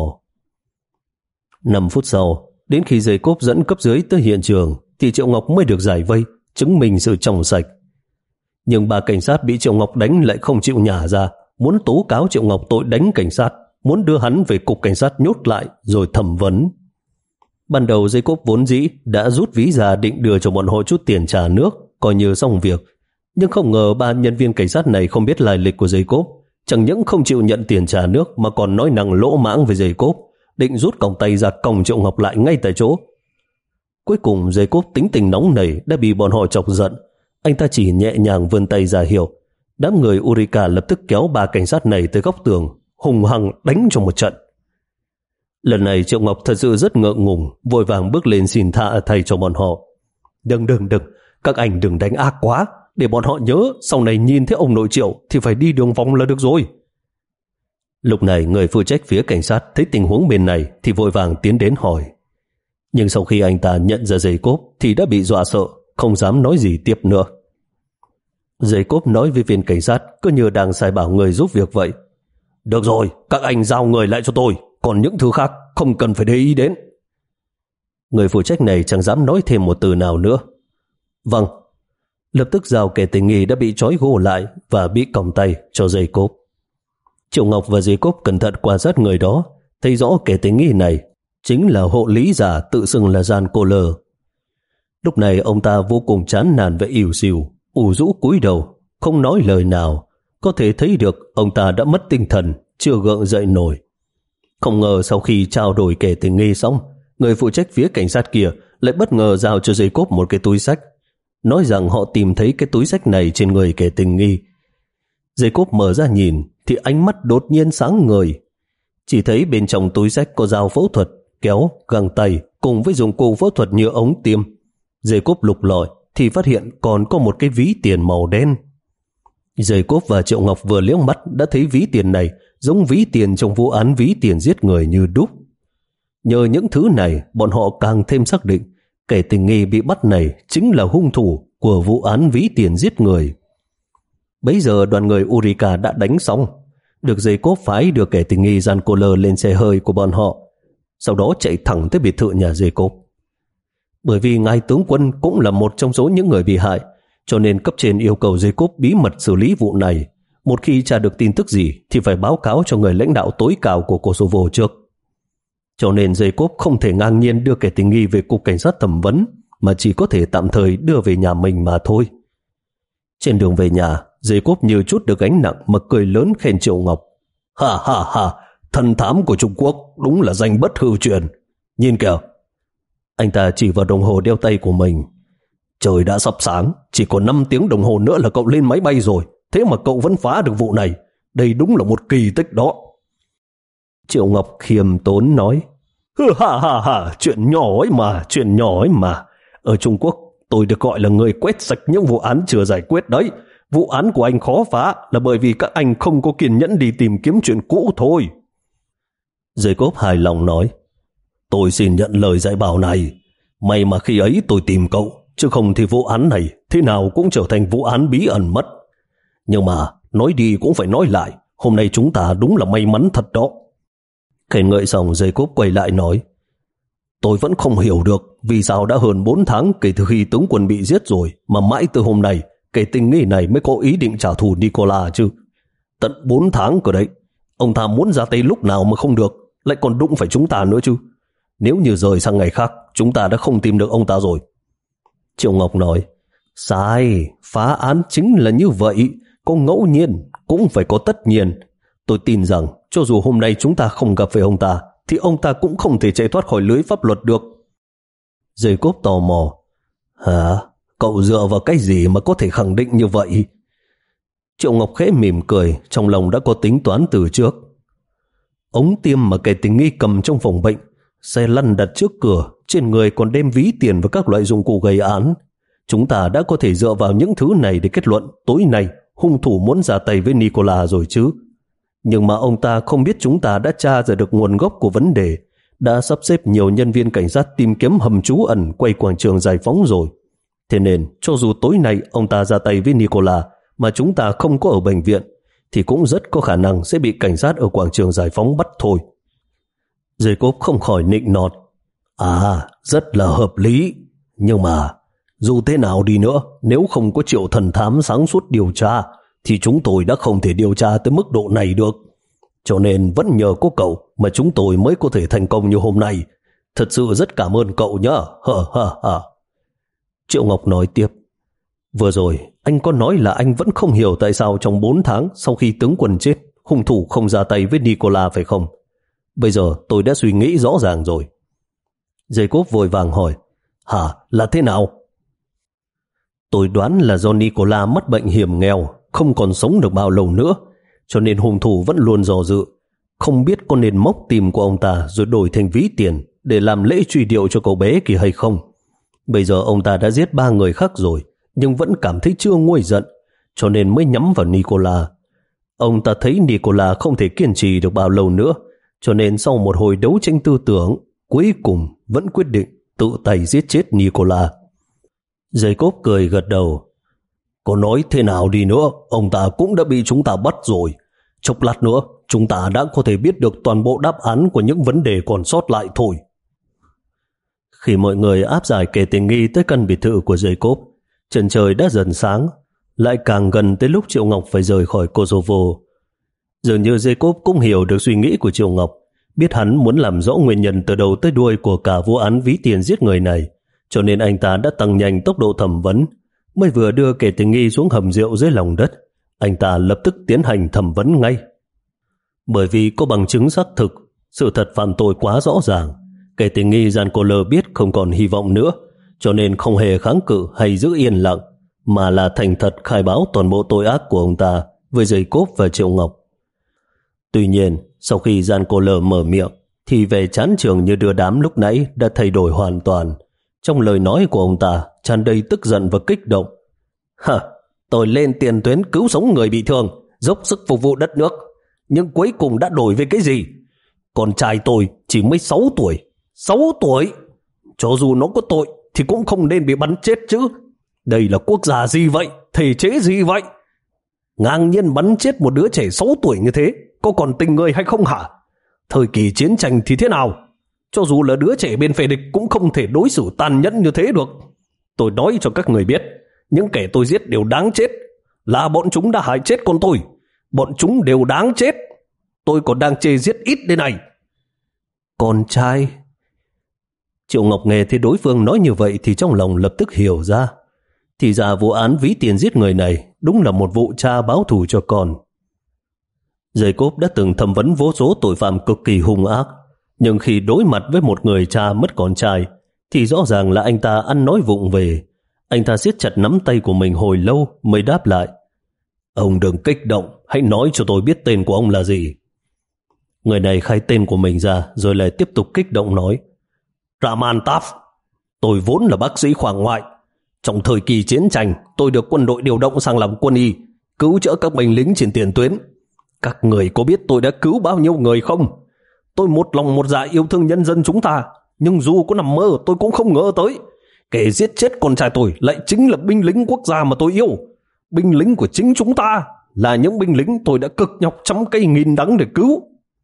Năm phút sau, đến khi giày cốp dẫn cấp dưới tới hiện trường thì Triệu Ngọc mới được giải vây, chứng minh sự trong sạch. Nhưng bà cảnh sát bị Triệu Ngọc đánh lại không chịu nhả ra, muốn tố cáo Triệu Ngọc tội đánh cảnh sát, muốn đưa hắn về cục cảnh sát nhốt lại rồi thẩm vấn. Ban đầu giày cốp vốn dĩ đã rút ví ra định đưa cho bọn họ chút tiền trả nước, coi như xong việc. Nhưng không ngờ ba nhân viên cảnh sát này không biết lai lịch của giày cốp, chẳng những không chịu nhận tiền trả nước mà còn nói năng lỗ mãng về giày cốp, định rút còng tay ra còng Triệu Ngọc lại ngay tại chỗ. Cuối cùng giày cốp tính tình nóng nảy đã bị bọn họ chọc giận, anh ta chỉ nhẹ nhàng vươn tay ra hiệu. Đám người Eureka lập tức kéo ba cảnh sát này tới góc tường, hùng hăng đánh cho một trận. Lần này Triệu Ngọc thật sự rất ngượng ngùng, vội vàng bước lên xin tha thay cho bọn họ. Đừng đừng đừng, các anh đừng đánh ác quá, để bọn họ nhớ sau này nhìn thấy ông nội Triệu thì phải đi đường vòng là được rồi. Lúc này người phụ trách phía cảnh sát thấy tình huống bên này thì vội vàng tiến đến hỏi. Nhưng sau khi anh ta nhận ra giày cốp thì đã bị dọa sợ, không dám nói gì tiếp nữa. Giày cốp nói với viên cảnh sát cứ như đang sai bảo người giúp việc vậy. Được rồi, các anh giao người lại cho tôi, còn những thứ khác không cần phải để ý đến. Người phụ trách này chẳng dám nói thêm một từ nào nữa. Vâng. Lập tức giao kẻ tình nghi đã bị trói gô lại và bị còng tay cho giày cốp. Triệu Ngọc và giày cốp cẩn thận quan sát người đó, thấy rõ kẻ tình nghi này chính là hộ lý giả tự xưng là Gian Cô Lơ. Lúc này ông ta vô cùng chán nản và ỉu xìu, ủ rũ cúi đầu, không nói lời nào. Có thể thấy được ông ta đã mất tinh thần, chưa gượng dậy nổi. Không ngờ sau khi trao đổi kẻ tình nghi xong, người phụ trách phía cảnh sát kia lại bất ngờ giao cho giày cốp một cái túi xách. nói rằng họ tìm thấy cái túi xách này trên người kẻ tình nghi. Jacob mở ra nhìn thì ánh mắt đột nhiên sáng ngời. Chỉ thấy bên trong túi xách có dao phẫu thuật, kéo, găng tay cùng với dụng cụ phẫu thuật như ống tiêm. Jacob lục lọi thì phát hiện còn có một cái ví tiền màu đen. Jacob và Triệu Ngọc vừa liếc mắt đã thấy ví tiền này giống ví tiền trong vụ án ví tiền giết người như đúc. Nhờ những thứ này, bọn họ càng thêm xác định kẻ tình nghi bị bắt này chính là hung thủ của vụ án ví tiền giết người. Bấy giờ đoàn người Eureka đã đánh xong, được Jacob phái đưa kẻ tình nghi Jan Kohler lên xe hơi của bọn họ, sau đó chạy thẳng tới biệt thự nhà Jacob. Bởi vì ngài tướng quân cũng là một trong số những người bị hại, cho nên cấp trên yêu cầu Jacob bí mật xử lý vụ này. Một khi tra được tin tức gì thì phải báo cáo cho người lãnh đạo tối cao của Kosovo trước. Cho nên Jacob không thể ngang nhiên đưa kẻ tình nghi về cục cảnh sát thẩm vấn, mà chỉ có thể tạm thời đưa về nhà mình mà thôi. Trên đường về nhà, Jacob như chút được gánh nặng mà cười lớn khen Triệu Ngọc. Ha ha ha, thần thám của Trung Quốc đúng là danh bất hư truyền. Nhìn kìa. Anh ta chỉ vào đồng hồ đeo tay của mình. Trời đã sắp sáng, chỉ còn năm tiếng đồng hồ nữa là cậu lên máy bay rồi. Thế mà cậu vẫn phá được vụ này. Đây đúng là một kỳ tích đó. Triệu Ngọc khiêm tốn nói. Hừ ha ha ha, chuyện nhỏ ấy mà, chuyện nhỏ ấy mà. Ở Trung Quốc, tôi được gọi là người quét sạch những vụ án chưa giải quyết đấy. Vụ án của anh khó phá là bởi vì các anh không có kiên nhẫn đi tìm kiếm chuyện cũ thôi. Jacob hài lòng nói. Tôi xin nhận lời dạy bảo này. May mà khi ấy tôi tìm cậu, chứ không thì vụ án này thế nào cũng trở thành vụ án bí ẩn mất. Nhưng mà nói đi cũng phải nói lại, hôm nay chúng ta đúng là may mắn thật đó. Khen ngợi xong, Jacob quay lại nói. Tôi vẫn không hiểu được vì sao đã hơn bốn tháng kể từ khi tướng quân bị giết rồi mà mãi từ hôm nay kẻ tình nghi này mới có ý định trả thù Nicola chứ. Tận bốn tháng cơ đấy. Ông ta muốn ra tay lúc nào mà không được, lại còn đụng phải chúng ta nữa chứ. Nếu như rời sang ngày khác, chúng ta đã không tìm được ông ta rồi. Triệu Ngọc nói. Sai, phá án chính là như vậy. Có ngẫu nhiên, cũng phải có tất nhiên. Tôi tin rằng cho dù hôm nay chúng ta không gặp phải ông ta, thì ông ta cũng không thể chạy thoát khỏi lưới pháp luật được. Jacob tò mò. Hả? Cậu dựa vào cái gì mà có thể khẳng định như vậy? Triệu Ngọc khẽ mỉm cười, trong lòng đã có tính toán từ trước. Ống tiêm mà kẻ tình nghi cầm trong phòng bệnh, xe lăn đặt trước cửa, trên người còn đem ví tiền và các loại dụng cụ gây án. Chúng ta đã có thể dựa vào những thứ này để kết luận tối nay hung thủ muốn ra tay với Nicola rồi chứ. Nhưng mà ông ta không biết chúng ta đã tra ra được nguồn gốc của vấn đề, đã sắp xếp nhiều nhân viên cảnh sát tìm kiếm hầm trú ẩn quay quảng trường Giải Phóng rồi. Thế nên, cho dù tối nay ông ta ra tay với Nicola mà chúng ta không có ở bệnh viện, thì cũng rất có khả năng sẽ bị cảnh sát ở quảng trường Giải Phóng bắt thôi. Jacob không khỏi nịnh nọt. À, rất là hợp lý. Nhưng mà, dù thế nào đi nữa, nếu không có Triệu thần thám sáng suốt điều tra, thì chúng tôi đã không thể điều tra tới mức độ này được. Cho nên vẫn nhờ có cậu mà chúng tôi mới có thể thành công như hôm nay. Thật sự rất cảm ơn cậu nhá. Hờ hờ hờ. Triệu Ngọc nói tiếp. Vừa rồi, anh có nói là anh vẫn không hiểu tại sao trong bốn tháng sau khi tướng quân chết, hung thủ không ra tay với Nicola phải không? Bây giờ tôi đã suy nghĩ rõ ràng rồi. Jacob vội vàng hỏi. Hả, là thế nào? Tôi đoán là do Nicola mắc bệnh hiểm nghèo, không còn sống được bao lâu nữa, cho nên hung thủ vẫn luôn dò dự, không biết có nên móc tim của ông ta rồi đổi thành ví tiền để làm lễ truy điệu cho cậu bé kia hay không. Bây giờ ông ta đã giết ba người khác rồi, nhưng vẫn cảm thấy chưa nguôi giận, cho nên mới nhắm vào Nicola. Ông ta thấy Nicola không thể kiên trì được bao lâu nữa, cho nên sau một hồi đấu tranh tư tưởng, cuối cùng vẫn quyết định tự tay giết chết Nicola. Jacob cười gật đầu. Có nói thế nào đi nữa, ông ta cũng đã bị chúng ta bắt rồi. Chốc lát nữa, chúng ta đã có thể biết được toàn bộ đáp án của những vấn đề còn sót lại thôi. Khi mọi người áp giải kẻ tình nghi tới căn biệt thự của Jacob, trần trời đã dần sáng, lại càng gần tới lúc Triệu Ngọc phải rời khỏi Kosovo. Dường như Jacob cũng hiểu được suy nghĩ của Triệu Ngọc, biết hắn muốn làm rõ nguyên nhân từ đầu tới đuôi của cả vụ án ví tiền giết người này, cho nên anh ta đã tăng nhanh tốc độ thẩm vấn. Mới vừa đưa kẻ tình nghi xuống hầm rượu dưới lòng đất, anh ta lập tức tiến hành thẩm vấn ngay. Bởi vì có bằng chứng xác thực, sự thật phạm tội quá rõ ràng, kẻ tình nghi Jan Kohler biết không còn hy vọng nữa, cho nên không hề kháng cự hay giữ yên lặng, mà là thành thật khai báo toàn bộ tội ác của ông ta với Jacob và Triệu Ngọc. Tuy nhiên, sau khi Gian Cô Lờ mở miệng, thì vẻ chán chường như đưa đám lúc nãy đã thay đổi hoàn toàn. Trong lời nói của ông ta tràn đầy tức giận và kích động. Hả, tôi lên tiền tuyến cứu sống người bị thương, dốc sức phục vụ đất nước, nhưng cuối cùng đã đổi về cái gì? Con trai tôi chỉ mới sáu tuổi. sáu tuổi? Cho dù nó có tội thì cũng không nên bị bắn chết chứ. Đây là quốc gia gì vậy? Thể chế gì vậy? Ngang nhiên bắn chết một đứa trẻ sáu tuổi như thế, có còn tình người hay không hả? Thời kỳ chiến tranh thì thế nào? Cho dù là đứa trẻ bên phe địch cũng không thể đối xử tàn nhẫn như thế được. Tôi nói cho các người biết, những kẻ tôi giết đều đáng chết. Là bọn chúng đã hại chết con tôi. Bọn chúng đều đáng chết. Tôi còn đang chê giết ít đây này. Con trai? Triệu Ngọc nghe thấy đối phương nói như vậy thì trong lòng lập tức hiểu ra. Thì ra vụ án ví tiền giết người này đúng là một vụ cha báo thù cho con. Jacob đã từng thẩm vấn vô số tội phạm cực kỳ hung ác, nhưng khi đối mặt với một người cha mất con trai thì rõ ràng là anh ta ăn nói vụng về. Anh ta siết chặt nắm tay của mình hồi lâu mới đáp lại. Ông đừng kích động, hãy nói cho tôi biết tên của ông là gì. Người này khai tên của mình ra rồi lại tiếp tục kích động nói. Raman Taf, tôi vốn là bác sĩ khoa ngoại. Trong thời kỳ chiến tranh, tôi được quân đội điều động sang làm quân y, cứu chữa các binh lính trên tiền tuyến. Các người có biết tôi đã cứu bao nhiêu người không? Tôi một lòng một dạ yêu thương nhân dân chúng ta, nhưng dù có nằm mơ tôi cũng không ngờ tới kẻ giết chết con trai tôi lại chính là binh lính quốc gia mà tôi yêu. Binh lính của chính chúng ta, là những binh lính tôi đã cực nhọc trăm cây nghìn đắng để cứu.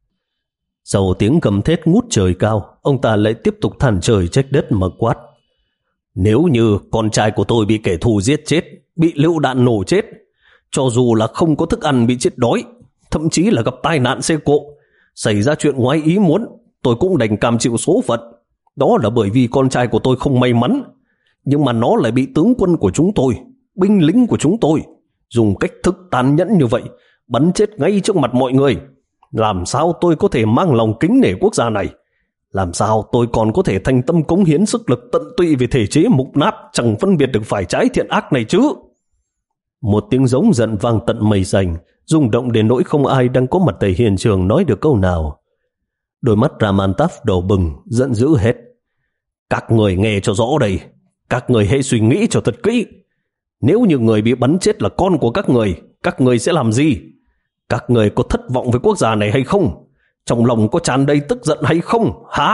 Sau tiếng gầm thét ngút trời cao, ông ta lại tiếp tục than trời trách đất mà quát. Nếu như con trai của tôi bị kẻ thù giết chết, bị lựu đạn nổ chết, cho dù là không có thức ăn bị chết đói, thậm chí là gặp tai nạn xe cộ, xảy ra chuyện ngoài ý muốn, tôi cũng đành cam chịu số phận. Đó là bởi vì con trai của tôi không may mắn, nhưng mà nó lại bị tướng quân của chúng tôi, binh lính của chúng tôi, dùng cách thức tàn nhẫn như vậy, bắn chết ngay trước mặt mọi người. Làm sao tôi có thể mang lòng kính nể quốc gia này? Làm sao tôi còn có thể thành tâm cống hiến sức lực tận tụy về thể chế mục nát chẳng phân biệt được phải trái thiện ác này chứ? Một tiếng giống giận vang tận mây xanh, rung động đến nỗi không ai đang có mặt tại hiện trường nói được câu nào. Đôi mắt Raman Taf đỏ bừng, giận dữ hết. Các người nghe cho rõ đây, các người hãy suy nghĩ cho thật kỹ. Nếu như người bị bắn chết là con của các người, các người sẽ làm gì? Các người có thất vọng với quốc gia này hay không? Trong lòng có tràn đầy tức giận hay không, hả?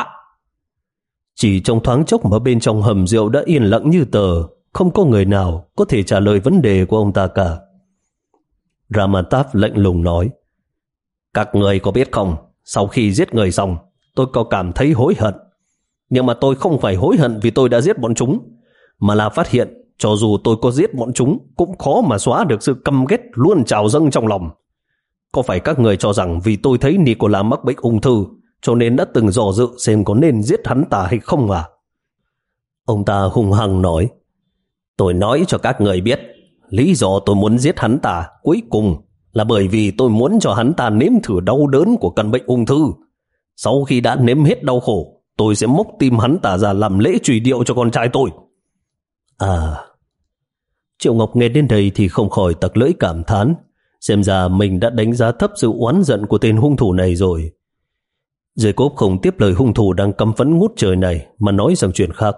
Chỉ trong thoáng chốc mà bên trong hầm rượu đã yên lặng như tờ, không có người nào có thể trả lời vấn đề của ông ta cả. Raman Taf lạnh lùng nói. Các người có biết không, sau khi giết người xong, tôi có cảm thấy hối hận. Nhưng mà tôi không phải hối hận vì tôi đã giết bọn chúng, mà là phát hiện cho dù tôi có giết bọn chúng cũng khó mà xóa được sự căm ghét luôn trào dâng trong lòng. Có phải các người cho rằng vì tôi thấy Nicola mắc bệnh ung thư cho nên đã từng dò dự xem có nên giết hắn ta hay không à? Ông ta hung hăng nói. Tôi nói cho các người biết, lý do tôi muốn giết hắn ta cuối cùng là bởi vì tôi muốn cho hắn ta nếm thử đau đớn của căn bệnh ung thư. Sau khi đã nếm hết đau khổ, tôi sẽ móc tim hắn ta ra làm lễ truy điệu cho con trai tôi. À... Triệu Ngọc nghe đến đây thì không khỏi tặc lưỡi cảm thán. Xem ra mình đã đánh giá thấp sự oán giận của tên hung thủ này rồi. Jacob không tiếp lời hung thủ đang căm phẫn ngút trời này mà nói sang chuyện khác.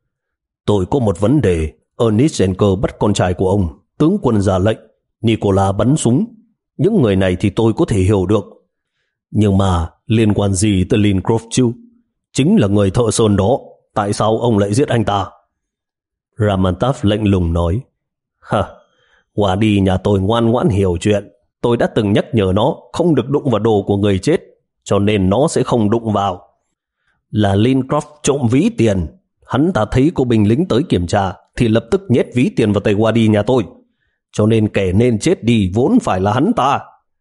Tôi có một vấn đề. Ernest Jenker bắt con trai của ông, tướng quân ra lệnh, Nicola bắn súng. Những người này thì tôi có thể hiểu được. Nhưng mà liên quan gì tới Lincroft chứ? Chính là người thợ sơn đó. Tại sao ông lại giết anh ta? Raman Taf lạnh lùng nói. Hả? Qua đi nhà tôi ngoan ngoãn hiểu chuyện. Tôi đã từng nhắc nhở nó không được đụng vào đồ của người chết, cho nên nó sẽ không đụng vào. Là Lincroft trộm ví tiền. Hắn ta thấy cô binh lính tới kiểm tra thì lập tức nhét ví tiền vào tay Wadi nhà tôi. Cho nên kẻ nên chết đi vốn phải là hắn ta.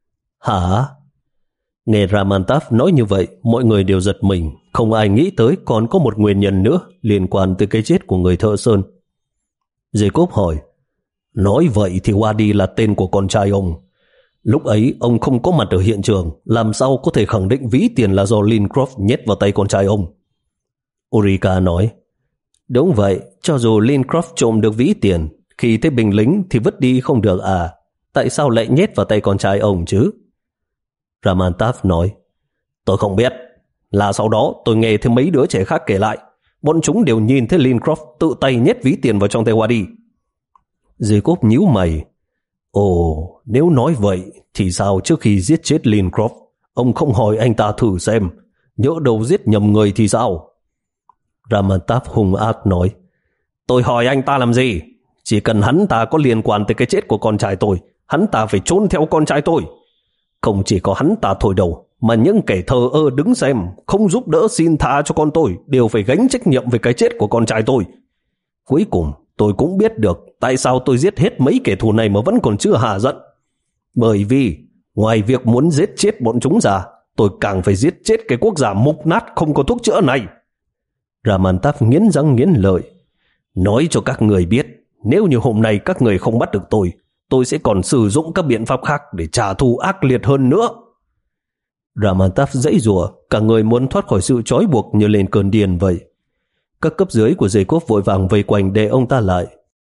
Hả? Nghe Raman Taf nói như vậy, mọi người đều giật mình. Không ai nghĩ tới còn có một nguyên nhân nữa liên quan tới cái chết của người thợ sơn. Jacob hỏi. Nói vậy thì Wadi là tên của con trai ông. Lúc ấy ông không có mặt ở hiện trường, làm sao có thể khẳng định ví tiền là do Lincroft nhét vào tay con trai ông? Ulrika nói. Đúng vậy, cho dù Lincroft trộm được ví tiền, khi thấy binh lính thì vứt đi không được à? Tại sao lại nhét vào tay con trai ông chứ? Ramantav nói, tôi không biết. Là sau đó tôi nghe thấy mấy đứa trẻ khác kể lại, bọn chúng đều nhìn thấy Lincroft tự tay nhét ví tiền vào trong tay Wadi. Jacob nhíu mày. Ồ, nếu nói vậy thì sao trước khi giết chết Lincroft, ông không hỏi anh ta thử xem, nhỡ đâu giết nhầm người thì sao? Ramantav hung ác nói, tôi hỏi anh ta làm gì? Chỉ cần hắn ta có liên quan tới cái chết của con trai tôi, hắn ta phải trốn theo con trai tôi. Không chỉ có hắn ta thôi đâu, mà những kẻ thờ ơ đứng xem, không giúp đỡ xin tha cho con tôi, đều phải gánh trách nhiệm về cái chết của con trai tôi. Cuối cùng, tôi cũng biết được tại sao tôi giết hết mấy kẻ thù này mà vẫn còn chưa hả giận. Bởi vì, ngoài việc muốn giết chết bọn chúng ra, tôi càng phải giết chết cái quốc gia mục nát không có thuốc chữa này. Ramantav nghiến răng nghiến lợi. Nói cho các người biết, nếu như hôm nay các người không bắt được tôi, tôi sẽ còn sử dụng các biện pháp khác để trả thù ác liệt hơn nữa. Ramantav giãy giụa, cả người muốn thoát khỏi sự trói buộc như lên cơn điên vậy. Các cấp dưới của Jacob vội vàng vây quanh để ông ta lại.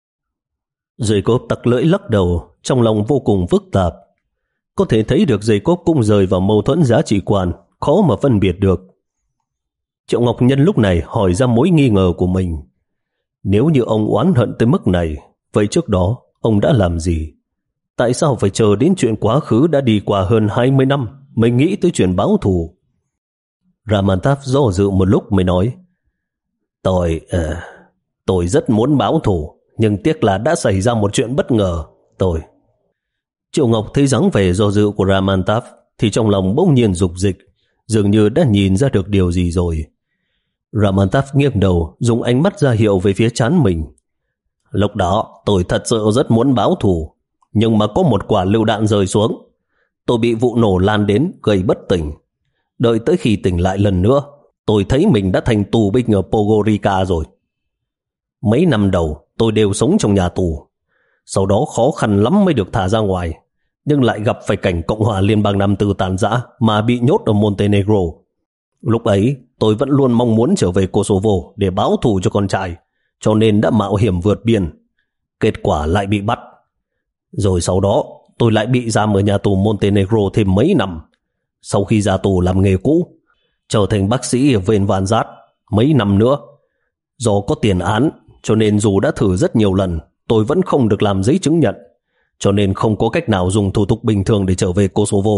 Jacob tặc lưỡi lắc đầu, trong lòng vô cùng phức tạp. Có thể thấy được Jacob cũng rơi vào mâu thuẫn giá trị quan, khó mà phân biệt được. Triệu Ngọc Nhân lúc này hỏi ra mối nghi ngờ của mình. Nếu như ông oán hận tới mức này, vậy trước đó ông đã làm gì? Tại sao phải chờ đến chuyện quá khứ đã đi qua hơn hai mươi năm mới nghĩ tới chuyện báo thù? Ramantav do dự một lúc mới nói, Tôi, à, tôi rất muốn báo thù, nhưng tiếc là đã xảy ra một chuyện bất ngờ. Tôi... Triệu Ngọc thấy dáng vẻ do dự của Ramantav thì trong lòng bỗng nhiên dục dịch, dường như đã nhìn ra được điều gì rồi. Ramantav nghiêng đầu, dùng ánh mắt ra hiệu về phía trán mình. Lúc đó tôi thật sự rất muốn báo thù, nhưng mà có một quả lựu đạn rơi xuống. Tôi bị vụ nổ lan đến gây bất tỉnh. Đợi tới khi tỉnh lại lần nữa, tôi thấy mình đã thành tù binh ở Pogorica rồi. Mấy năm đầu tôi đều sống trong nhà tù. Sau đó khó khăn lắm mới được thả ra ngoài, nhưng lại gặp phải cảnh Cộng hòa Liên bang Nam Tư tàn rã mà bị nhốt ở Montenegro. Lúc ấy tôi vẫn luôn mong muốn trở về Kosovo để báo thù cho con trai, cho nên đã mạo hiểm vượt biên. Kết quả lại bị bắt. Rồi sau đó tôi lại bị giam ở nhà tù Montenegro thêm mấy năm. Sau khi ra tù làm nghề cũ, trở thành bác sĩ ở Ven Van Giác mấy năm nữa. Do có tiền án, cho nên dù đã thử rất nhiều lần, tôi vẫn không được làm giấy chứng nhận, cho nên không có cách nào dùng thủ tục bình thường để trở về Kosovo.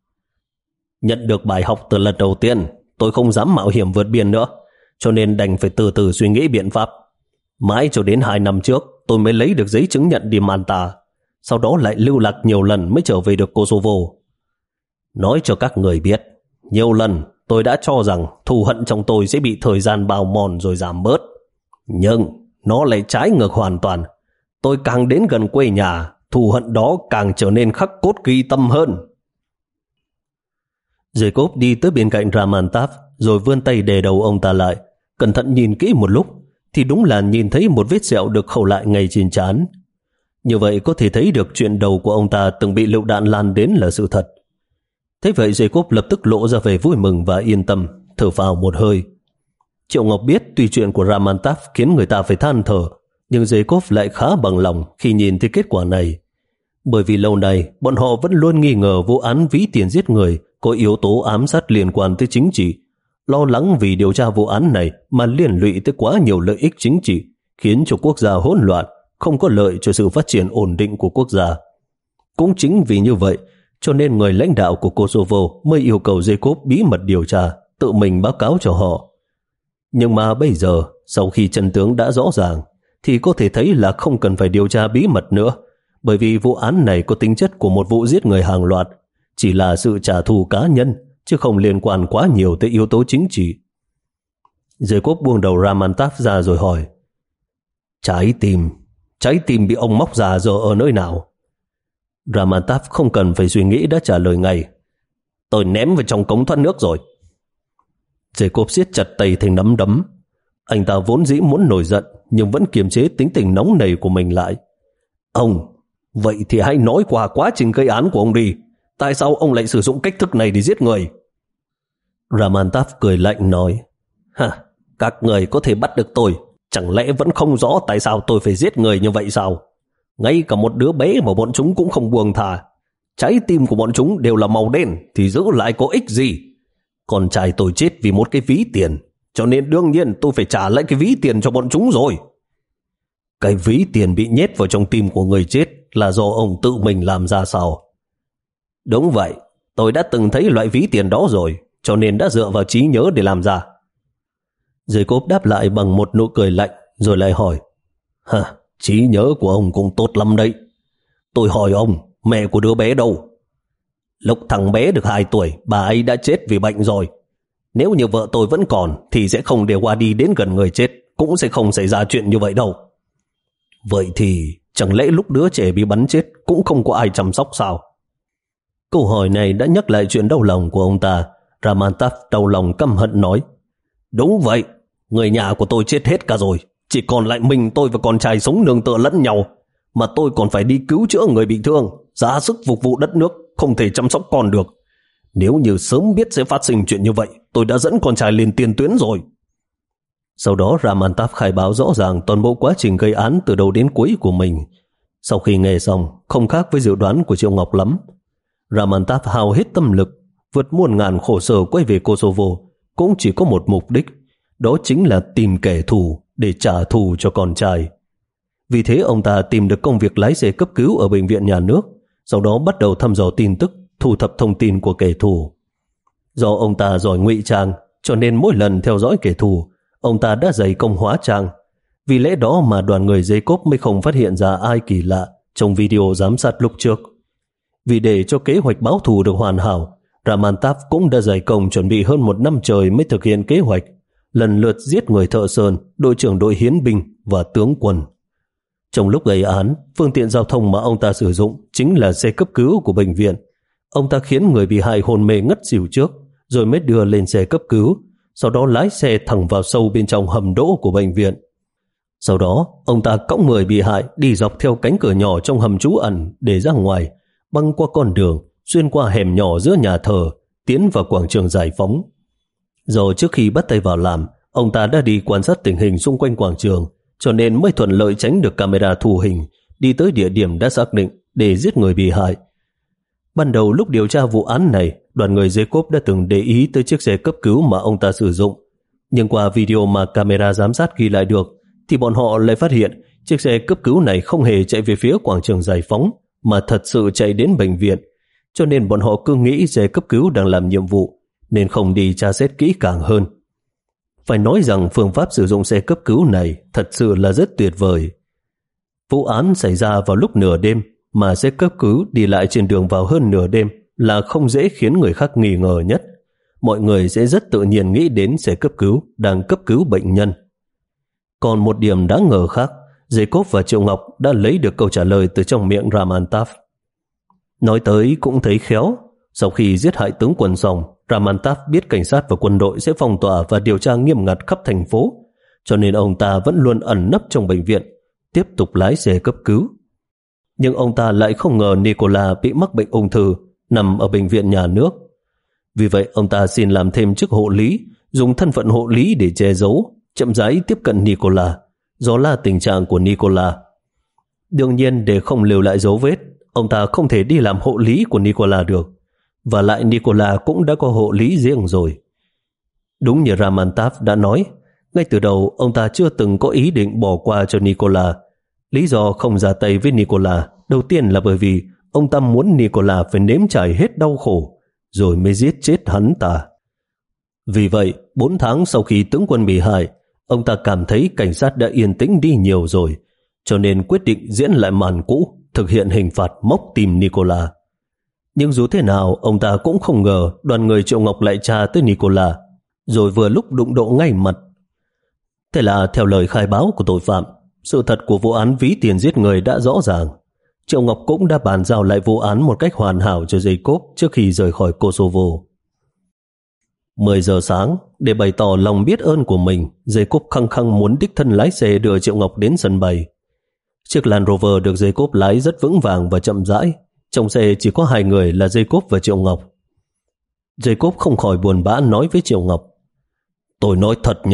Nhận được bài học từ lần đầu tiên, tôi không dám mạo hiểm vượt biên nữa, cho nên đành phải từ từ suy nghĩ biện pháp. Mãi cho đến hai năm trước, tôi mới lấy được giấy chứng nhận đi Malta, sau đó lại lưu lạc nhiều lần mới trở về được Kosovo. Nói cho các người biết, nhiều lần tôi đã cho rằng thù hận trong tôi sẽ bị thời gian bào mòn rồi giảm bớt. Nhưng nó lại trái ngược hoàn toàn. Tôi càng đến gần quê nhà, thù hận đó càng trở nên khắc cốt ghi tâm hơn. Jacob đi tới bên cạnh Ramantav, rồi vươn tay đè đầu ông ta lại. Cẩn thận nhìn kỹ một lúc, thì đúng là nhìn thấy một vết sẹo được khâu lại ngay trên trán. Như vậy có thể thấy được chuyện đầu của ông ta từng bị lựu đạn lan đến là sự thật. Thế vậy Jacob lập tức lộ ra vẻ vui mừng và yên tâm, thở phào một hơi. Triệu Ngọc biết tuy chuyện của Ramantav khiến người ta phải than thở, nhưng Jacob lại khá bằng lòng khi nhìn thấy kết quả này. Bởi vì lâu nay, bọn họ vẫn luôn nghi ngờ vụ án ví tiền giết người có yếu tố ám sát liên quan tới chính trị, lo lắng vì điều tra vụ án này mà liên lụy tới quá nhiều lợi ích chính trị, khiến cho quốc gia hỗn loạn, không có lợi cho sự phát triển ổn định của quốc gia. Cũng chính vì như vậy, cho nên người lãnh đạo của Kosovo mới yêu cầu Jacob bí mật điều tra, tự mình báo cáo cho họ. Nhưng mà bây giờ, sau khi chân tướng đã rõ ràng, thì có thể thấy là không cần phải điều tra bí mật nữa, bởi vì vụ án này có tính chất của một vụ giết người hàng loạt, chỉ là sự trả thù cá nhân, chứ không liên quan quá nhiều tới yếu tố chính trị. Jacob buông đầu Ramantav ra rồi hỏi, Trái tim, trái tim bị ông móc ra giờ ở nơi nào? Ramantav không cần phải suy nghĩ đã trả lời ngay, tôi ném vào trong cống thoát nước rồi. Jacob siết chặt tay thành nắm đấm. Anh ta vốn dĩ muốn nổi giận, nhưng vẫn kiềm chế tính tình nóng nảy của mình lại. Ông, vậy thì hãy nói qua quá trình gây án của ông đi. Tại sao ông lại sử dụng cách thức này để giết người? Ramantav cười lạnh nói, Hả, các người có thể bắt được tôi, Chẳng lẽ vẫn không rõ tại sao tôi phải giết người như vậy sao? Ngay cả một đứa bé mà bọn chúng cũng không buông thà. Trái tim của bọn chúng đều là màu đen thì giữ lại có ích gì? Con trai tôi chết vì một cái ví tiền, cho nên đương nhiên tôi phải trả lại cái ví tiền cho bọn chúng rồi. Cái ví tiền bị nhét vào trong tim của người chết là do ông tự mình làm ra sao? Đúng vậy, tôi đã từng thấy loại ví tiền đó rồi, cho nên đã dựa vào trí nhớ để làm ra. Jacob đáp lại bằng một nụ cười lạnh, rồi lại hỏi, hả, trí nhớ của ông cũng tốt lắm đấy. Tôi hỏi ông, mẹ của đứa bé đâu? Lúc thằng bé được hai tuổi, bà ấy đã chết vì bệnh rồi. Nếu như vợ tôi vẫn còn, thì sẽ không để qua đi đến gần người chết, cũng sẽ không xảy ra chuyện như vậy đâu. Vậy thì, chẳng lẽ lúc đứa trẻ bị bắn chết cũng không có ai chăm sóc sao? Câu hỏi này đã nhắc lại chuyện đau lòng của ông ta. Ramantaf đau lòng căm hận nói, đúng vậy, người nhà của tôi chết hết cả rồi, chỉ còn lại mình tôi và con trai sống nương tựa lẫn nhau, mà tôi còn phải đi cứu chữa người bị thương, ra sức phục vụ đất nước, không thể chăm sóc con được. Nếu như sớm biết sẽ phát sinh chuyện như vậy, tôi đã dẫn con trai lên tiền tuyến rồi. Sau đó Ramantaf khai báo rõ ràng toàn bộ quá trình gây án từ đầu đến cuối của mình. Sau khi nghe xong, không khác với dự đoán của Triệu Ngọc lắm. Ramantaf hao hết tâm lực, vượt muôn ngàn khổ sở quay về Kosovo, cũng chỉ có một mục đích, đó chính là tìm kẻ thù để trả thù cho con trai. Vì thế ông ta tìm được công việc lái xe cấp cứu ở bệnh viện nhà nước, sau đó bắt đầu thăm dò tin tức, thu thập thông tin của kẻ thù. Do ông ta giỏi ngụy trang, cho nên mỗi lần theo dõi kẻ thù, ông ta đã dày công hóa trang. Vì lẽ đó mà đoàn người Jacob mới không phát hiện ra ai kỳ lạ trong video giám sát lúc trước. Vì để cho kế hoạch báo thù được hoàn hảo, Ramantaf cũng đã dày công chuẩn bị hơn một năm trời mới thực hiện kế hoạch, lần lượt giết người thợ sơn, đội trưởng đội hiến binh và tướng quân. Trong lúc gây án, phương tiện giao thông mà ông ta sử dụng chính là xe cấp cứu của bệnh viện. Ông ta khiến người bị hại hôn mê ngất xỉu trước, rồi mới đưa lên xe cấp cứu, sau đó lái xe thẳng vào sâu bên trong hầm đỗ của bệnh viện. Sau đó, ông ta cõng người bị hại đi dọc theo cánh cửa nhỏ trong hầm trú ẩn để ra ngoài, băng qua con đường, xuyên qua hẻm nhỏ giữa nhà thờ, tiến vào quảng trường Giải Phóng. Do trước khi bắt tay vào làm, ông ta đã đi quan sát tình hình xung quanh quảng trường, cho nên mới thuận lợi tránh được camera thu hình, đi tới địa điểm đã xác định để giết người bị hại. Ban đầu lúc điều tra vụ án này, đoàn người Jacob đã từng để ý tới chiếc xe cấp cứu mà ông ta sử dụng. Nhưng qua video mà camera giám sát ghi lại được, thì bọn họ lại phát hiện chiếc xe cấp cứu này không hề chạy về phía quảng trường Giải Phóng, mà thật sự chạy đến bệnh viện. Cho nên bọn họ cứ nghĩ xe cấp cứu đang làm nhiệm vụ, nên không đi tra xét kỹ càng hơn. Phải nói rằng phương pháp sử dụng xe cấp cứu này thật sự là rất tuyệt vời. Vụ án xảy ra vào lúc nửa đêm, mà xe cấp cứu đi lại trên đường vào hơn nửa đêm là không dễ khiến người khác nghi ngờ nhất. Mọi người sẽ rất tự nhiên nghĩ đến xe cấp cứu đang cấp cứu bệnh nhân. Còn một điểm đáng ngờ khác, Jacob và Triệu Ngọc đã lấy được câu trả lời từ trong miệng Ramantaf. Nói tới cũng thấy khéo, sau khi giết hại tướng quân xong, Ramantaf biết cảnh sát và quân đội sẽ phong tỏa và điều tra nghiêm ngặt khắp thành phố, cho nên ông ta vẫn luôn ẩn nấp trong bệnh viện, tiếp tục lái xe cấp cứu. Nhưng ông ta lại không ngờ Nicola bị mắc bệnh ung thư, nằm ở bệnh viện nhà nước. Vì vậy ông ta xin làm thêm chức hộ lý, dùng thân phận hộ lý để che giấu, chậm rãi tiếp cận Nicola, do là tình trạng của Nicola. Đương nhiên để không lưu lại dấu vết, ông ta không thể đi làm hộ lý của Nicola được, và lại Nicola cũng đã có hộ lý riêng rồi. Đúng như Ramantaf đã nói, ngay từ đầu ông ta chưa từng có ý định bỏ qua cho Nicola. Lý do không ra tay với Nicola đầu tiên là bởi vì ông ta muốn Nicola phải nếm trải hết đau khổ, rồi mới giết chết hắn ta. Vì vậy, bốn tháng sau khi tướng quân bị hại, ông ta cảm thấy cảnh sát đã yên tĩnh đi nhiều rồi, cho nên quyết định diễn lại màn cũ, thực hiện hình phạt móc tìm Nicola. Nhưng dù thế nào, ông ta cũng không ngờ đoàn người Triệu Ngọc lại tra tới Nicola, rồi vừa lúc đụng độ ngay mặt. Thế là theo lời khai báo của tội phạm, sự thật của vụ án ví tiền giết người đã rõ ràng. Triệu Ngọc cũng đã bàn giao lại vụ án một cách hoàn hảo cho Jacob trước khi rời khỏi Kosovo. mười giờ sáng, để bày tỏ lòng biết ơn của mình, Jacob khăng khăng muốn đích thân lái xe đưa Triệu Ngọc đến sân bay. Chiếc Land Rover được Jacob lái rất vững vàng và chậm rãi. Trong xe chỉ có hai người là Jacob và Triệu Ngọc. Jacob không khỏi buồn bã nói với Triệu Ngọc: "Tôi nói thật nhờ,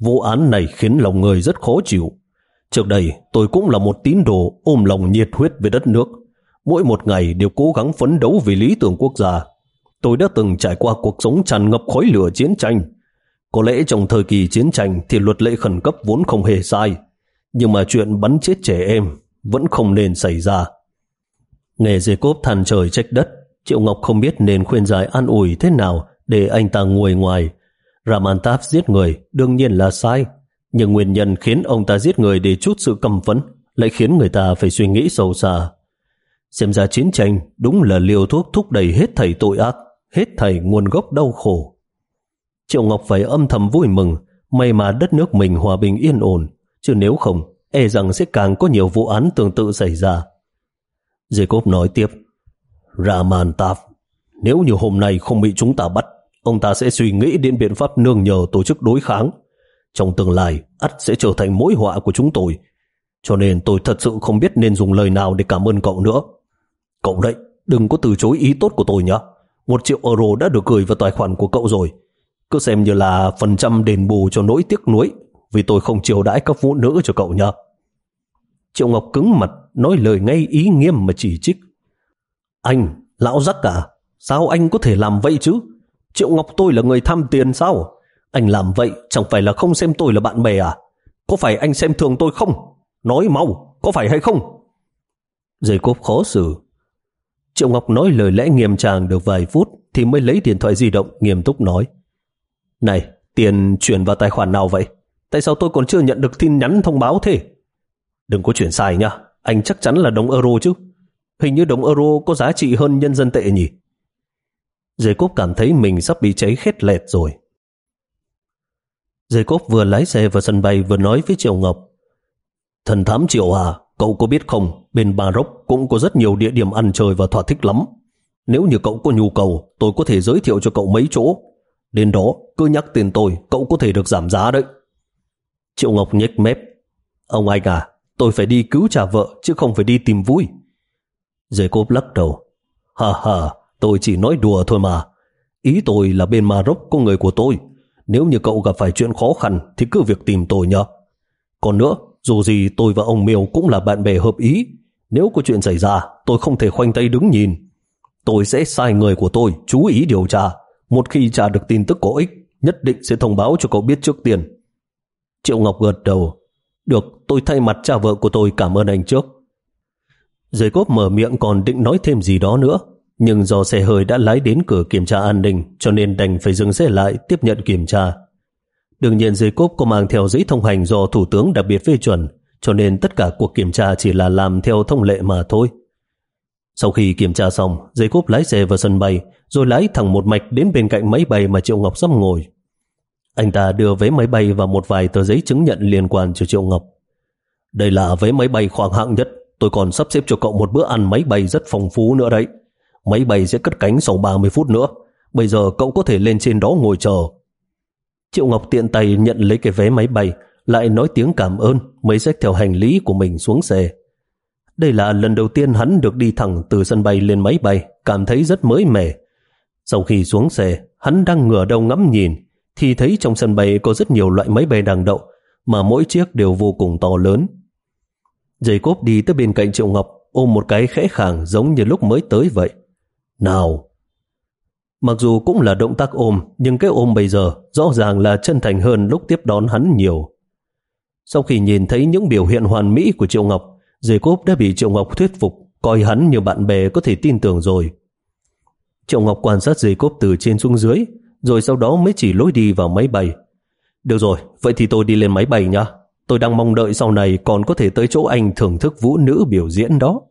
vụ án này khiến lòng người rất khó chịu. Trước đây tôi cũng là một tín đồ ôm lòng nhiệt huyết về đất nước, mỗi một ngày đều cố gắng phấn đấu vì lý tưởng quốc gia. Tôi đã từng trải qua cuộc sống tràn ngập khói lửa chiến tranh. Có lẽ trong thời kỳ chiến tranh thì luật lệ khẩn cấp vốn không hề sai, nhưng mà chuyện bắn chết trẻ em vẫn không nên xảy ra. Nghe Jacob than trời trách đất, Triệu Ngọc không biết nên khuyên giải an ủi thế nào để anh ta nguôi ngoài. Ramantap giết người đương nhiên là sai, nhưng nguyên nhân khiến ông ta giết người để chút sự căm phẫn lại khiến người ta phải suy nghĩ sâu xa. Xem ra chiến tranh đúng là liều thuốc thúc đẩy hết thảy tội ác, hết thảy nguồn gốc đau khổ. Triệu Ngọc phải âm thầm vui mừng, may mà đất nước mình hòa bình yên ổn, chứ nếu không, e rằng sẽ càng có nhiều vụ án tương tự xảy ra. Jacob nói tiếp, Ramantap, nếu như hôm nay không bị chúng ta bắt, ông ta sẽ suy nghĩ đến biện pháp nương nhờ tổ chức đối kháng. Trong tương lai, ắt sẽ trở thành mối họa của chúng tôi. Cho nên tôi thật sự không biết nên dùng lời nào để cảm ơn cậu nữa. Cậu đấy, đừng có từ chối ý tốt của tôi nhé. Một triệu euro đã được gửi vào tài khoản của cậu rồi. Cứ xem như là phần trăm đền bù cho nỗi tiếc nuối vì tôi không chiều đãi các phụ nữ cho cậu nhé. Triệu Ngọc cứng mặt, nói lời ngay ý nghiêm mà chỉ trích. Anh, lão rắc cả, sao anh có thể làm vậy chứ? Triệu Ngọc tôi là người tham tiền sao? Anh làm vậy chẳng phải là không xem tôi là bạn bè à? Có phải anh xem thường tôi không? Nói mau, có phải hay không? Jacob khó xử. Triệu Ngọc nói lời lẽ nghiêm trang được vài phút thì mới lấy điện thoại di động nghiêm túc nói. Này, tiền chuyển vào tài khoản nào vậy? Tại sao tôi còn chưa nhận được tin nhắn thông báo thế? Đừng có chuyển sai nha, anh chắc chắn là đồng euro chứ. Hình như đồng euro có giá trị hơn nhân dân tệ nhỉ? Jacob cảm thấy mình sắp bị cháy khét lẹt rồi. Jacob vừa lái xe vào sân bay vừa nói với Triệu Ngọc. Thần thám Triệu à, cậu có biết không, bên Maroc cũng có rất nhiều địa điểm ăn chơi và thỏa thích lắm. Nếu như cậu có nhu cầu, tôi có thể giới thiệu cho cậu mấy chỗ. Đến đó, cứ nhắc tên tôi, cậu có thể được giảm giá đấy. Triệu Ngọc nhếch mép. Ông anh à, tôi phải đi cứu trả vợ chứ không phải đi tìm vui. Jacob lắc đầu. Hà hà, tôi chỉ nói đùa thôi mà. Ý tôi là bên Maroc có người của tôi. Nếu như cậu gặp phải chuyện khó khăn thì cứ việc tìm tôi nhé. Còn nữa, dù gì tôi và ông Miêu cũng là bạn bè hợp ý. Nếu có chuyện xảy ra, tôi không thể khoanh tay đứng nhìn. Tôi sẽ sai người của tôi chú ý điều tra. Một khi tra được tin tức có ích, nhất định sẽ thông báo cho cậu biết trước tiên. Triệu Ngọc gật đầu. Được, tôi thay mặt cha vợ của tôi cảm ơn anh trước. Jacob mở miệng còn định nói thêm gì đó nữa, nhưng do xe hơi đã lái đến cửa kiểm tra an ninh cho nên đành phải dừng xe lại tiếp nhận kiểm tra. Đương nhiên Jacob có mang theo giấy thông hành do Thủ tướng đặc biệt phê chuẩn, cho nên tất cả cuộc kiểm tra chỉ là làm theo thông lệ mà thôi. Sau khi kiểm tra xong, Jacob lái xe vào sân bay rồi lái thẳng một mạch đến bên cạnh máy bay mà Triệu Ngọc sắp ngồi. Anh ta đưa vé máy bay và một vài tờ giấy chứng nhận liên quan cho Triệu Ngọc. Đây là vé máy bay khoang hạng nhất, tôi còn sắp xếp cho cậu một bữa ăn máy bay rất phong phú nữa đấy. Máy bay sẽ cất cánh sau ba mươi phút nữa. Bây giờ cậu có thể lên trên đó ngồi chờ. Triệu Ngọc tiện tay nhận lấy cái vé máy bay, lại nói tiếng cảm ơn, mới xách theo hành lý của mình xuống xe. Đây là lần đầu tiên hắn được đi thẳng từ sân bay lên máy bay, cảm thấy rất mới mẻ. Sau khi xuống xe, hắn đang ngửa đầu ngắm nhìn, thì thấy trong sân bay có rất nhiều loại máy bay đang đậu, mà mỗi chiếc đều vô cùng to lớn. Jacob đi tới bên cạnh Triệu Ngọc, ôm một cái khẽ khàng giống như lúc mới tới vậy. Nào! Mặc dù cũng là động tác ôm, nhưng cái ôm bây giờ rõ ràng là chân thành hơn lúc tiếp đón hắn nhiều. Sau khi nhìn thấy những biểu hiện hoàn mỹ của Triệu Ngọc, Jacob đã bị Triệu Ngọc thuyết phục, coi hắn như bạn bè có thể tin tưởng rồi. Triệu Ngọc quan sát Jacob từ trên xuống dưới, rồi sau đó mới chỉ lối đi vào máy bay. Được rồi, vậy thì tôi đi lên máy bay nhá. Tôi đang mong đợi sau này còn có thể tới chỗ anh thưởng thức vũ nữ biểu diễn đó.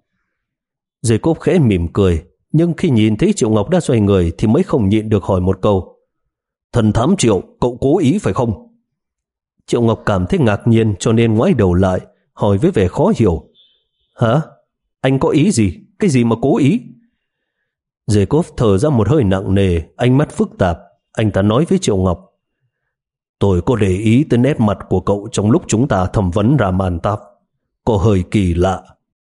Jacob khẽ mỉm cười, nhưng khi nhìn thấy Triệu Ngọc đã xoay người thì mới không nhịn được hỏi một câu. Thần thám Triệu, cậu cố ý phải không? Triệu Ngọc cảm thấy ngạc nhiên cho nên ngoái đầu lại, hỏi với vẻ khó hiểu. Hả? Anh có ý gì? Cái gì mà cố ý? Jacob thở ra một hơi nặng nề, ánh mắt phức tạp. Anh ta nói với Triệu Ngọc. Tôi có để ý tới nét mặt của cậu trong lúc chúng ta thẩm vấn Ramantap. Có hơi kỳ lạ.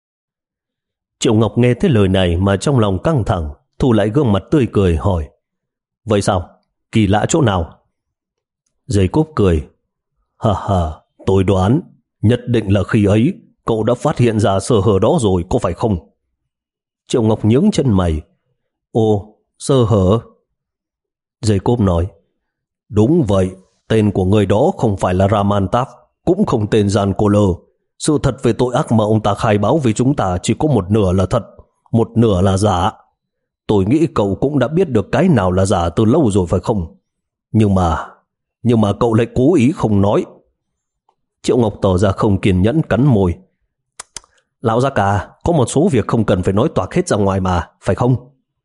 Triệu Ngọc nghe thấy lời này mà trong lòng căng thẳng, thu lại gương mặt tươi cười hỏi. Vậy sao? Kỳ lạ chỗ nào? Jacob cười. Ha ha, tôi đoán, nhất định là khi ấy, cậu đã phát hiện ra sơ hở đó rồi, có phải không? Triệu Ngọc nhướng chân mày. Ồ, sơ hở? Jacob nói. Đúng vậy, tên của người đó không phải là Ramantav, cũng không tên Gian Cô Lơ. Sự thật về tội ác mà ông ta khai báo với chúng ta chỉ có một nửa là thật, một nửa là giả. Tôi nghĩ cậu cũng đã biết được cái nào là giả từ lâu rồi phải không? Nhưng mà, nhưng mà cậu lại cố ý không nói. Triệu Ngọc tỏ ra không kiên nhẫn, cắn môi. Lão Giác à, có một số việc không cần phải nói toạc hết ra ngoài mà, phải không?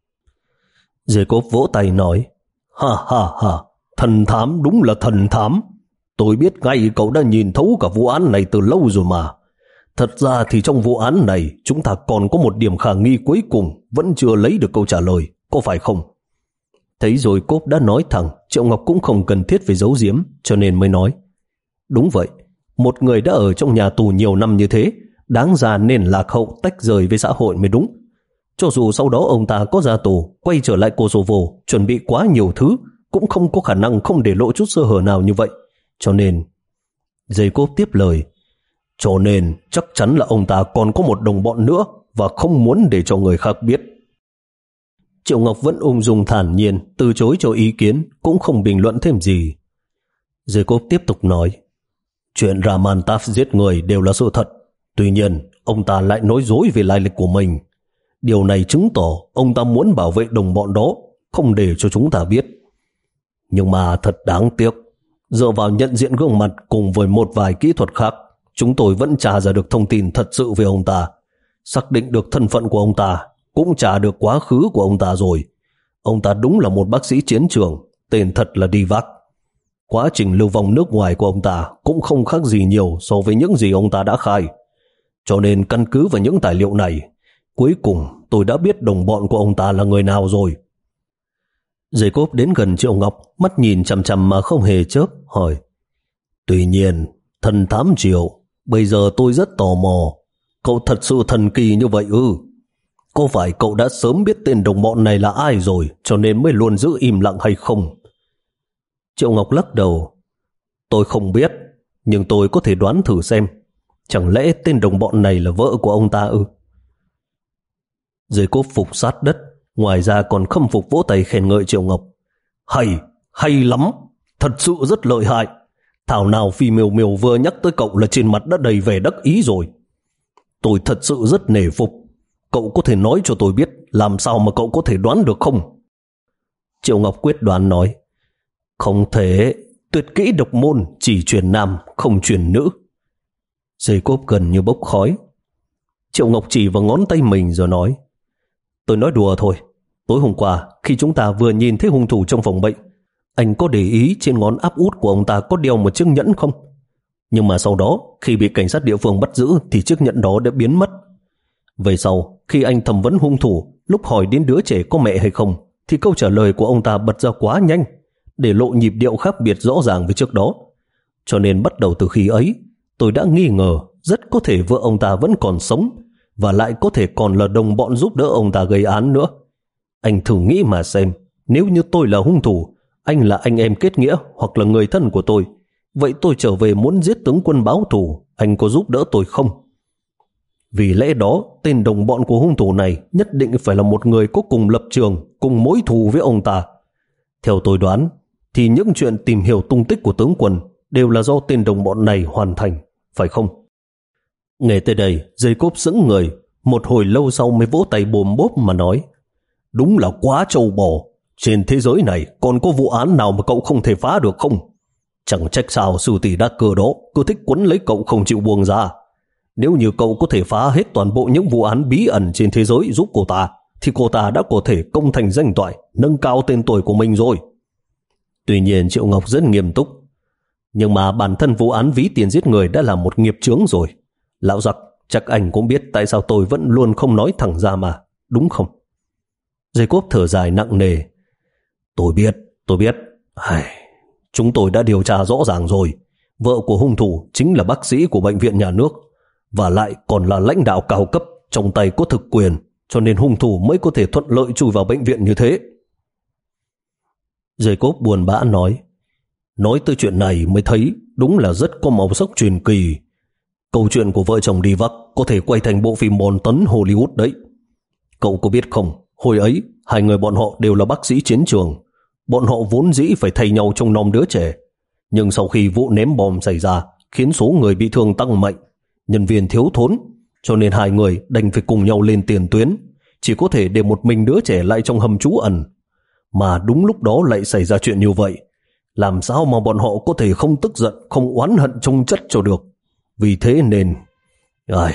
Jacob vỗ tay nói. Ha ha ha, thần thám đúng là thần thám. Tôi biết ngay cậu đã nhìn thấu cả vụ án này từ lâu rồi mà. Thật ra thì trong vụ án này chúng ta còn có một điểm khả nghi cuối cùng vẫn chưa lấy được câu trả lời, có phải không? Thấy rồi Cốp đã nói thẳng, Triệu Ngọc cũng không cần thiết phải giấu giếm, cho nên mới nói. Đúng vậy, một người đã ở trong nhà tù nhiều năm như thế, đáng ra nên lạc hậu tách rời với xã hội mới đúng. Cho dù sau đó ông ta có ra tù, quay trở lại Kosovo, chuẩn bị quá nhiều thứ, cũng không có khả năng không để lộ chút sơ hở nào như vậy. Cho nên, Jacob tiếp lời, cho nên chắc chắn là ông ta còn có một đồng bọn nữa và không muốn để cho người khác biết. Triệu Ngọc vẫn ung dung thản nhiên, từ chối cho ý kiến, cũng không bình luận thêm gì. Jacob tiếp tục nói, chuyện Ramantav giết người đều là sự thật. Tuy nhiên, ông ta lại nói dối về lai lịch của mình. Điều này chứng tỏ ông ta muốn bảo vệ đồng bọn đó, không để cho chúng ta biết. Nhưng mà thật đáng tiếc, dựa vào nhận diện gương mặt cùng với một vài kỹ thuật khác, chúng tôi vẫn tra ra được thông tin thật sự về ông ta, xác định được thân phận của ông ta, cũng tra được quá khứ của ông ta rồi. Ông ta đúng là một bác sĩ chiến trường, tên thật là Divac. Quá trình lưu vong nước ngoài của ông ta cũng không khác gì nhiều so với những gì ông ta đã khai. Cho nên căn cứ vào những tài liệu này, cuối cùng tôi đã biết đồng bọn của ông ta là người nào rồi. Jacob đến gần Triệu Ngọc, mắt nhìn chằm chằm mà không hề chớp, hỏi. Tuy nhiên, thần thám Triệu, bây giờ tôi rất tò mò. Cậu thật sự thần kỳ như vậy ư? Có phải cậu đã sớm biết tên đồng bọn này là ai rồi, cho nên mới luôn giữ im lặng hay không? Triệu Ngọc lắc đầu. Tôi không biết, nhưng tôi có thể đoán thử xem. Chẳng lẽ tên đồng bọn này là vợ của ông ta ư? Jacob phục sát đất, ngoài ra còn khâm phục vỗ tay khen ngợi Triệu Ngọc. Hay, hay lắm, thật sự rất lợi hại. Thảo nào Phi Miêu Miêu vừa nhắc tới cậu là trên mặt đã đầy vẻ đắc ý rồi. Tôi thật sự rất nể phục. Cậu có thể nói cho tôi biết làm sao mà cậu có thể đoán được không? Triệu Ngọc quyết đoán nói. Không thể, tuyệt kỹ độc môn chỉ truyền nam, không truyền nữ. Jacob gần như bốc khói. Triệu Ngọc chỉ vào ngón tay mình rồi nói. Tôi nói đùa thôi. Tối hôm qua, khi chúng ta vừa nhìn thấy hung thủ trong phòng bệnh, anh có để ý trên ngón áp út của ông ta có đeo một chiếc nhẫn không? Nhưng mà sau đó, khi bị cảnh sát địa phương bắt giữ thì chiếc nhẫn đó đã biến mất. Về sau, khi anh thẩm vấn hung thủ, lúc hỏi đến đứa trẻ có mẹ hay không, thì câu trả lời của ông ta bật ra quá nhanh, để lộ nhịp điệu khác biệt rõ ràng với trước đó. Cho nên bắt đầu từ khi ấy, tôi đã nghi ngờ rất có thể vợ ông ta vẫn còn sống, và lại có thể còn là đồng bọn giúp đỡ ông ta gây án nữa. Anh thử nghĩ mà xem, nếu như tôi là hung thủ, anh là anh em kết nghĩa hoặc là người thân của tôi, vậy tôi trở về muốn giết tướng quân báo thù, anh có giúp đỡ tôi không? Vì lẽ đó, tên đồng bọn của hung thủ này nhất định phải là một người có cùng lập trường, cùng mối thù với ông ta. Theo tôi đoán, thì những chuyện tìm hiểu tung tích của tướng quân đều là do tên đồng bọn này hoàn thành, phải không? Nghe tới đây, Jacob sững người, một hồi lâu sau mới vỗ tay bồm bốp mà nói. Đúng là quá trâu bò, trên thế giới này còn có vụ án nào mà cậu không thể phá được không? Chẳng trách sao sư tỷ đắc cơ đó cứ thích quấn lấy cậu không chịu buông ra. Nếu như cậu có thể phá hết toàn bộ những vụ án bí ẩn trên thế giới giúp cô ta, thì cô ta đã có thể công thành danh toại, nâng cao tên tuổi của mình rồi. Tuy nhiên Triệu Ngọc rất nghiêm túc. Nhưng mà bản thân vụ án ví tiền giết người đã là một nghiệp chướng rồi. Lão giặc, chắc anh cũng biết tại sao tôi vẫn luôn không nói thẳng ra mà, đúng không? Jacob thở dài nặng nề. Tôi biết, tôi biết. Ai... Chúng tôi đã điều tra rõ ràng rồi. Vợ của hung thủ chính là bác sĩ của bệnh viện nhà nước, và lại còn là lãnh đạo cao cấp, trong tay có thực quyền, cho nên hung thủ mới có thể thuận lợi chui vào bệnh viện như thế. Jacob buồn bã nói. Nói tới chuyện này mới thấy đúng là rất có màu sắc truyền kỳ. Câu chuyện của vợ chồng đi vắc có thể quay thành bộ phim bom tấn Hollywood đấy. Cậu có biết không, hồi ấy hai người bọn họ đều là bác sĩ chiến trường. Bọn họ vốn dĩ phải thay nhau trông nom đứa trẻ. Nhưng sau khi vụ ném bom xảy ra khiến số người bị thương tăng mạnh, nhân viên thiếu thốn, cho nên hai người đành phải cùng nhau lên tiền tuyến, chỉ có thể để một mình đứa trẻ lại trong hầm trú ẩn. Mà đúng lúc đó lại xảy ra chuyện như vậy. Làm sao mà bọn họ có thể không tức giận, không oán hận chồng chất cho được. Vì thế nên... Ai...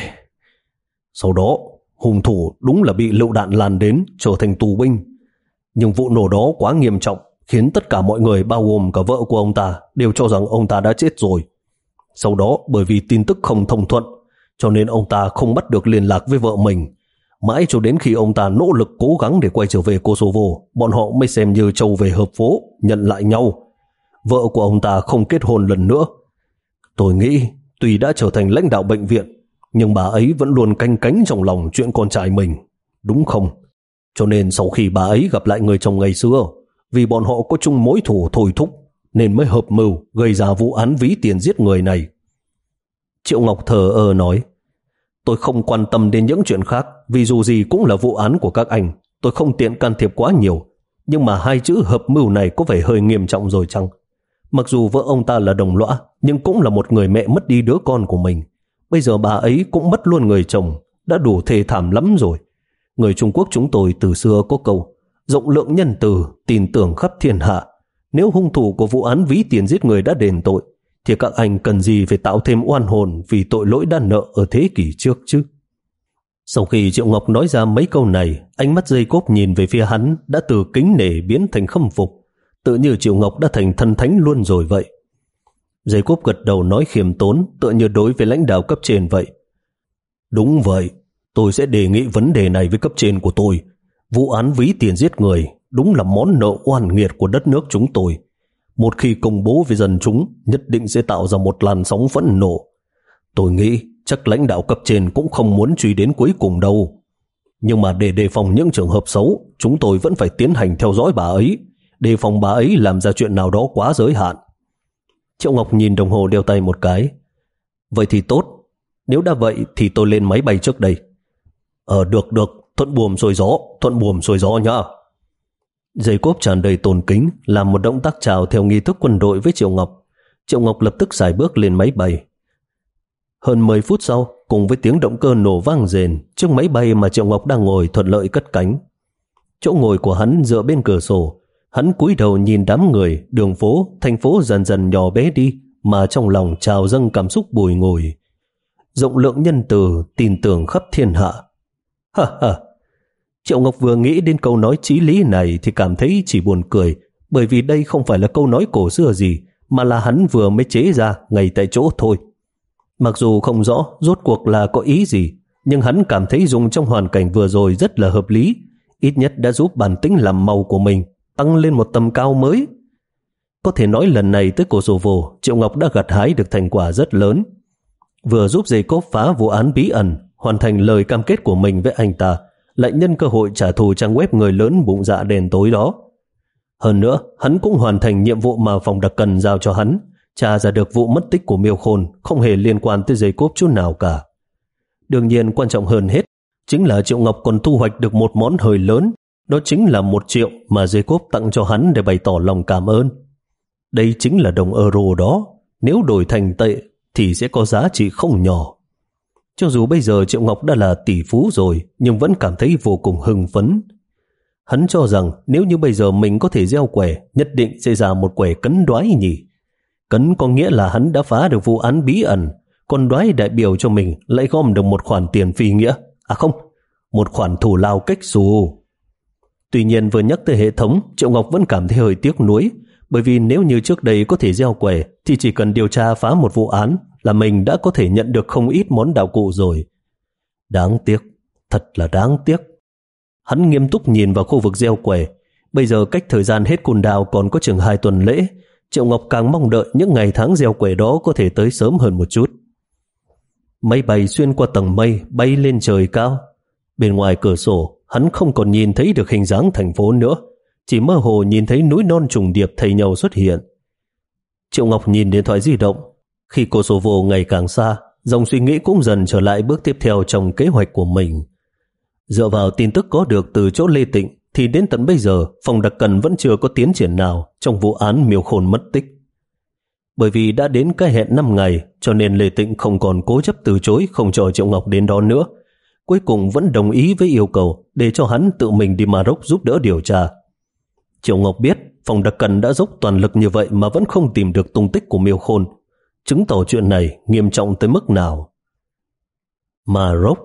Sau đó, hung thủ đúng là bị lựu đạn lan đến, trở thành tù binh. Nhưng vụ nổ đó quá nghiêm trọng, khiến tất cả mọi người bao gồm cả vợ của ông ta đều cho rằng ông ta đã chết rồi. Sau đó, bởi vì tin tức không thông thuận, cho nên ông ta không bắt được liên lạc với vợ mình. Mãi cho đến khi ông ta nỗ lực cố gắng để quay trở về Kosovo, bọn họ mới xem như trâu về hợp phố, nhận lại nhau. Vợ của ông ta không kết hôn lần nữa. Tôi nghĩ, tuy đã trở thành lãnh đạo bệnh viện, nhưng bà ấy vẫn luôn canh cánh trong lòng chuyện con trai mình, đúng không? Cho nên sau khi bà ấy gặp lại người chồng ngày xưa, vì bọn họ có chung mối thù thôi thúc, nên mới hợp mưu gây ra vụ án ví tiền giết người này. Triệu Ngọc thờ ơ nói, tôi không quan tâm đến những chuyện khác, vì dù gì cũng là vụ án của các anh, tôi không tiện can thiệp quá nhiều. Nhưng mà hai chữ hợp mưu này có vẻ hơi nghiêm trọng rồi chăng? Mặc dù vợ ông ta là đồng lõa, nhưng cũng là một người mẹ mất đi đứa con của mình. Bây giờ bà ấy cũng mất luôn người chồng, đã đủ thê thảm lắm rồi. Người Trung Quốc chúng tôi từ xưa có câu, rộng lượng nhân từ, tin tưởng khắp thiên hạ. Nếu hung thủ của vụ án ví tiền giết người đã đền tội, thì các anh cần gì phải tạo thêm oan hồn vì tội lỗi đã nợ ở thế kỷ trước chứ? Sau khi Triệu Ngọc nói ra mấy câu này, ánh mắt Jacob nhìn về phía hắn đã từ kính nể biến thành khâm phục, tự như Triệu Ngọc đã thành thần thánh luôn rồi vậy. Jacob gật đầu nói khiêm tốn, tựa như đối với lãnh đạo cấp trên vậy. Đúng vậy, tôi sẽ đề nghị vấn đề này với cấp trên của tôi. Vụ án ví tiền giết người đúng là món nợ oan nghiệt của đất nước chúng tôi. Một khi công bố với dân chúng, nhất định sẽ tạo ra một làn sóng phẫn nộ. Tôi nghĩ chắc lãnh đạo cấp trên cũng không muốn truy đến cuối cùng đâu. Nhưng mà để đề phòng những trường hợp xấu, chúng tôi vẫn phải tiến hành theo dõi bà ấy, đề phòng bà ấy làm ra chuyện nào đó quá giới hạn. Triệu Ngọc nhìn đồng hồ đeo tay một cái. Vậy thì tốt, nếu đã vậy thì tôi lên máy bay trước đây. Ờ được được, thuận buồm xuôi gió, thuận buồm xuôi gió nhá. Jacob tràn đầy tôn kính, làm một động tác chào theo nghi thức quân đội với Triệu Ngọc. Triệu Ngọc lập tức xài bước lên máy bay. Hơn mười phút sau, cùng với tiếng động cơ nổ vang rền, chiếc máy bay mà Triệu Ngọc đang ngồi thuận lợi cất cánh. Chỗ ngồi của hắn dựa bên cửa sổ, hắn cúi đầu nhìn đám người, đường phố, thành phố dần dần nhỏ bé đi, mà trong lòng trào dâng cảm xúc bùi ngùi. Rộng lượng nhân từ, tin tưởng khắp thiên hạ. Ha ha! Triệu Ngọc vừa nghĩ đến câu nói chí lý này thì cảm thấy chỉ buồn cười, bởi vì đây không phải là câu nói cổ xưa gì, mà là hắn vừa mới chế ra ngay tại chỗ thôi. Mặc dù không rõ rốt cuộc là có ý gì, nhưng hắn cảm thấy dùng trong hoàn cảnh vừa rồi rất là hợp lý, ít nhất đã giúp bản tính làm màu của mình tăng lên một tầm cao mới. Có thể nói lần này tới Kosovo, Triệu Ngọc đã gặt hái được thành quả rất lớn. Vừa giúp Jacob phá vụ án bí ẩn, hoàn thành lời cam kết của mình với anh ta, lại nhân cơ hội trả thù trang web người lớn bụng dạ đen tối đó. Hơn nữa, hắn cũng hoàn thành nhiệm vụ mà phòng đặc cần giao cho hắn, tra ra được vụ mất tích của Miêu Khôn không hề liên quan tới Jacob chút nào cả. Đương nhiên quan trọng hơn hết chính là Triệu Ngọc còn thu hoạch được một món hời lớn, đó chính là một triệu mà Jacob tặng cho hắn để bày tỏ lòng cảm ơn. Đây chính là đồng euro đó, nếu đổi thành tệ thì sẽ có giá trị không nhỏ. Cho dù bây giờ Triệu Ngọc đã là tỷ phú rồi, nhưng vẫn cảm thấy vô cùng hưng phấn. Hắn cho rằng nếu như bây giờ mình có thể gieo quẻ, nhất định sẽ ra một quẻ cấn đoái nhỉ. Cấn có nghĩa là hắn đã phá được vụ án bí ẩn, còn đoái đại biểu cho mình lại gom được một khoản tiền phi nghĩa. À không, một khoản thù lao cách xù. Tuy nhiên vừa nhắc tới hệ thống, Triệu Ngọc vẫn cảm thấy hơi tiếc nuối, bởi vì nếu như trước đây có thể gieo quẻ thì chỉ cần điều tra phá một vụ án là mình đã có thể nhận được không ít món đạo cụ rồi. Đáng tiếc, thật là đáng tiếc. Hắn nghiêm túc nhìn vào khu vực gieo quẻ. Bây giờ cách thời gian hết cùn đào còn có chừng hai tuần lễ. Triệu Ngọc càng mong đợi những ngày tháng gieo quẻ đó có thể tới sớm hơn một chút. Máy bay xuyên qua tầng mây bay lên trời cao. Bên ngoài cửa sổ, hắn không còn nhìn thấy được hình dáng thành phố nữa, chỉ mơ hồ nhìn thấy núi non trùng điệp thay nhau xuất hiện. Triệu Ngọc nhìn điện thoại di động. Khi Kosovo ngày càng xa, dòng suy nghĩ cũng dần trở lại bước tiếp theo trong kế hoạch của mình. Dựa vào tin tức có được từ chỗ Lê Tịnh thì đến tận bây giờ phòng đặc cần vẫn chưa có tiến triển nào trong vụ án Miêu Khôn mất tích. Bởi vì đã đến cái hẹn năm ngày cho nên Lê Tịnh không còn cố chấp từ chối không cho Triệu Ngọc đến đó nữa. Cuối cùng vẫn đồng ý với yêu cầu để cho hắn tự mình đi Maroc giúp đỡ điều tra. Triệu Ngọc biết phòng đặc cần đã dốc toàn lực như vậy mà vẫn không tìm được tung tích của Miêu Khôn, chứng tỏ chuyện này nghiêm trọng tới mức nào. Maroc.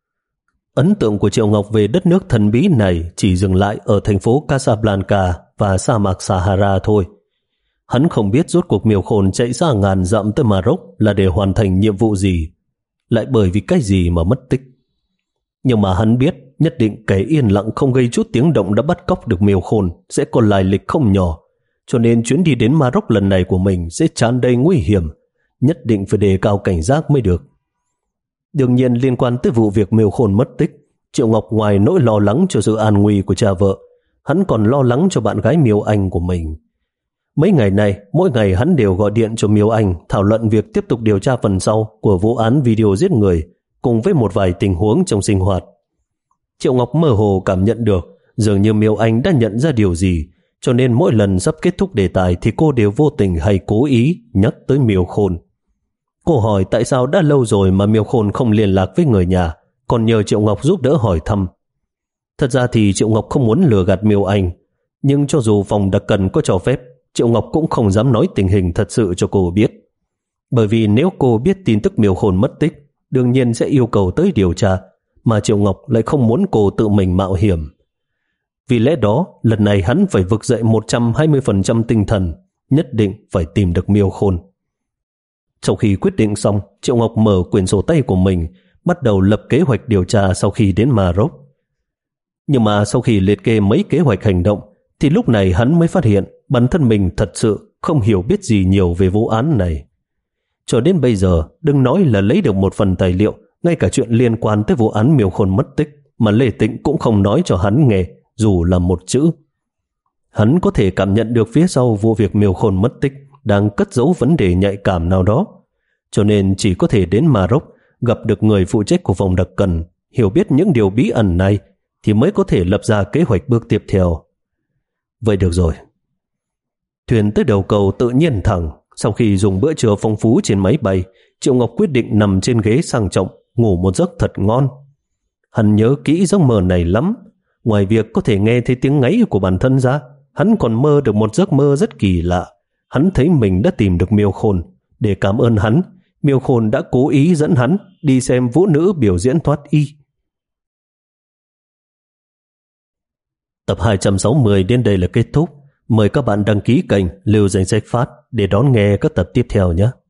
Ấn tượng của Triệu Ngọc về đất nước thần bí này chỉ dừng lại ở thành phố Casablanca và sa mạc Sahara thôi. Hắn không biết rốt cuộc Miêu Khôn chạy ra ngàn dặm tới Maroc là để hoàn thành nhiệm vụ gì, lại bởi vì cái gì mà mất tích. Nhưng mà hắn biết nhất định kẻ yên lặng không gây chút tiếng động đã bắt cóc được Miêu Khôn sẽ có lai lịch không nhỏ, cho nên chuyến đi đến Maroc lần này của mình sẽ tràn đầy nguy hiểm, nhất định phải đề cao cảnh giác mới được. Đương nhiên liên quan tới vụ việc Miêu Khôn mất tích, Triệu Ngọc ngoài nỗi lo lắng cho sự an nguy của cha vợ, hắn còn lo lắng cho bạn gái Miêu Anh của mình. Mấy ngày này, mỗi ngày hắn đều gọi điện cho Miêu Anh thảo luận việc tiếp tục điều tra phần sau của vụ án video giết người, cùng với một vài tình huống trong sinh hoạt. Triệu Ngọc mơ hồ cảm nhận được dường như Miêu Anh đã nhận ra điều gì, cho nên mỗi lần sắp kết thúc đề tài thì cô đều vô tình hay cố ý nhắc tới Miêu Khôn. Cô hỏi tại sao đã lâu rồi mà Miêu Khôn không liên lạc với người nhà, còn nhờ Triệu Ngọc giúp đỡ hỏi thăm. Thật ra thì Triệu Ngọc không muốn lừa gạt Miêu Anh, nhưng cho dù phòng đặc cần có cho phép, Triệu Ngọc cũng không dám nói tình hình thật sự cho cô biết. Bởi vì nếu cô biết tin tức Miêu Khôn mất tích, đương nhiên sẽ yêu cầu tới điều tra, mà Triệu Ngọc lại không muốn cô tự mình mạo hiểm. Vì lẽ đó, lần này hắn phải vực dậy một trăm hai mươi phần trăm tinh thần, nhất định phải tìm được Miêu Khôn. Sau khi quyết định xong, Triệu Ngọc mở quyển sổ tay của mình, bắt đầu lập kế hoạch điều tra sau khi đến Maroc. Nhưng mà sau khi liệt kê mấy kế hoạch hành động, thì lúc này hắn mới phát hiện bản thân mình thật sự không hiểu biết gì nhiều về vụ án này. Cho đến bây giờ, đừng nói là lấy được một phần tài liệu, ngay cả chuyện liên quan tới vụ án Miêu Khôn mất tích mà Lê Tịnh cũng không nói cho hắn nghe, dù là một chữ. Hắn có thể cảm nhận được phía sau vụ việc Miêu Khôn mất tích đang cất giấu vấn đề nhạy cảm nào đó, cho nên chỉ có thể đến Maroc gặp được người phụ trách của phòng đặc cần, hiểu biết những điều bí ẩn này thì mới có thể lập ra kế hoạch bước tiếp theo. Vậy được rồi. Thuyền tới đầu cầu tự nhiên thẳng. Sau khi dùng bữa trưa phong phú trên máy bay, Triệu Ngọc quyết định nằm trên ghế sang trọng, ngủ một giấc thật ngon. Hắn nhớ kỹ giấc mơ này lắm. Ngoài việc có thể nghe thấy tiếng ngáy của bản thân ra, hắn còn mơ được một giấc mơ rất kỳ lạ. Hắn thấy mình đã tìm được Miêu Khôn. Để cảm ơn hắn, Miêu Khôn đã cố ý dẫn hắn đi xem vũ nữ biểu diễn thoát y. Tập hai trăm sáu mươi đến đây là kết thúc. Mời các bạn đăng ký kênh Lưu Danh Sách Phát để đón nghe các tập tiếp theo nhé.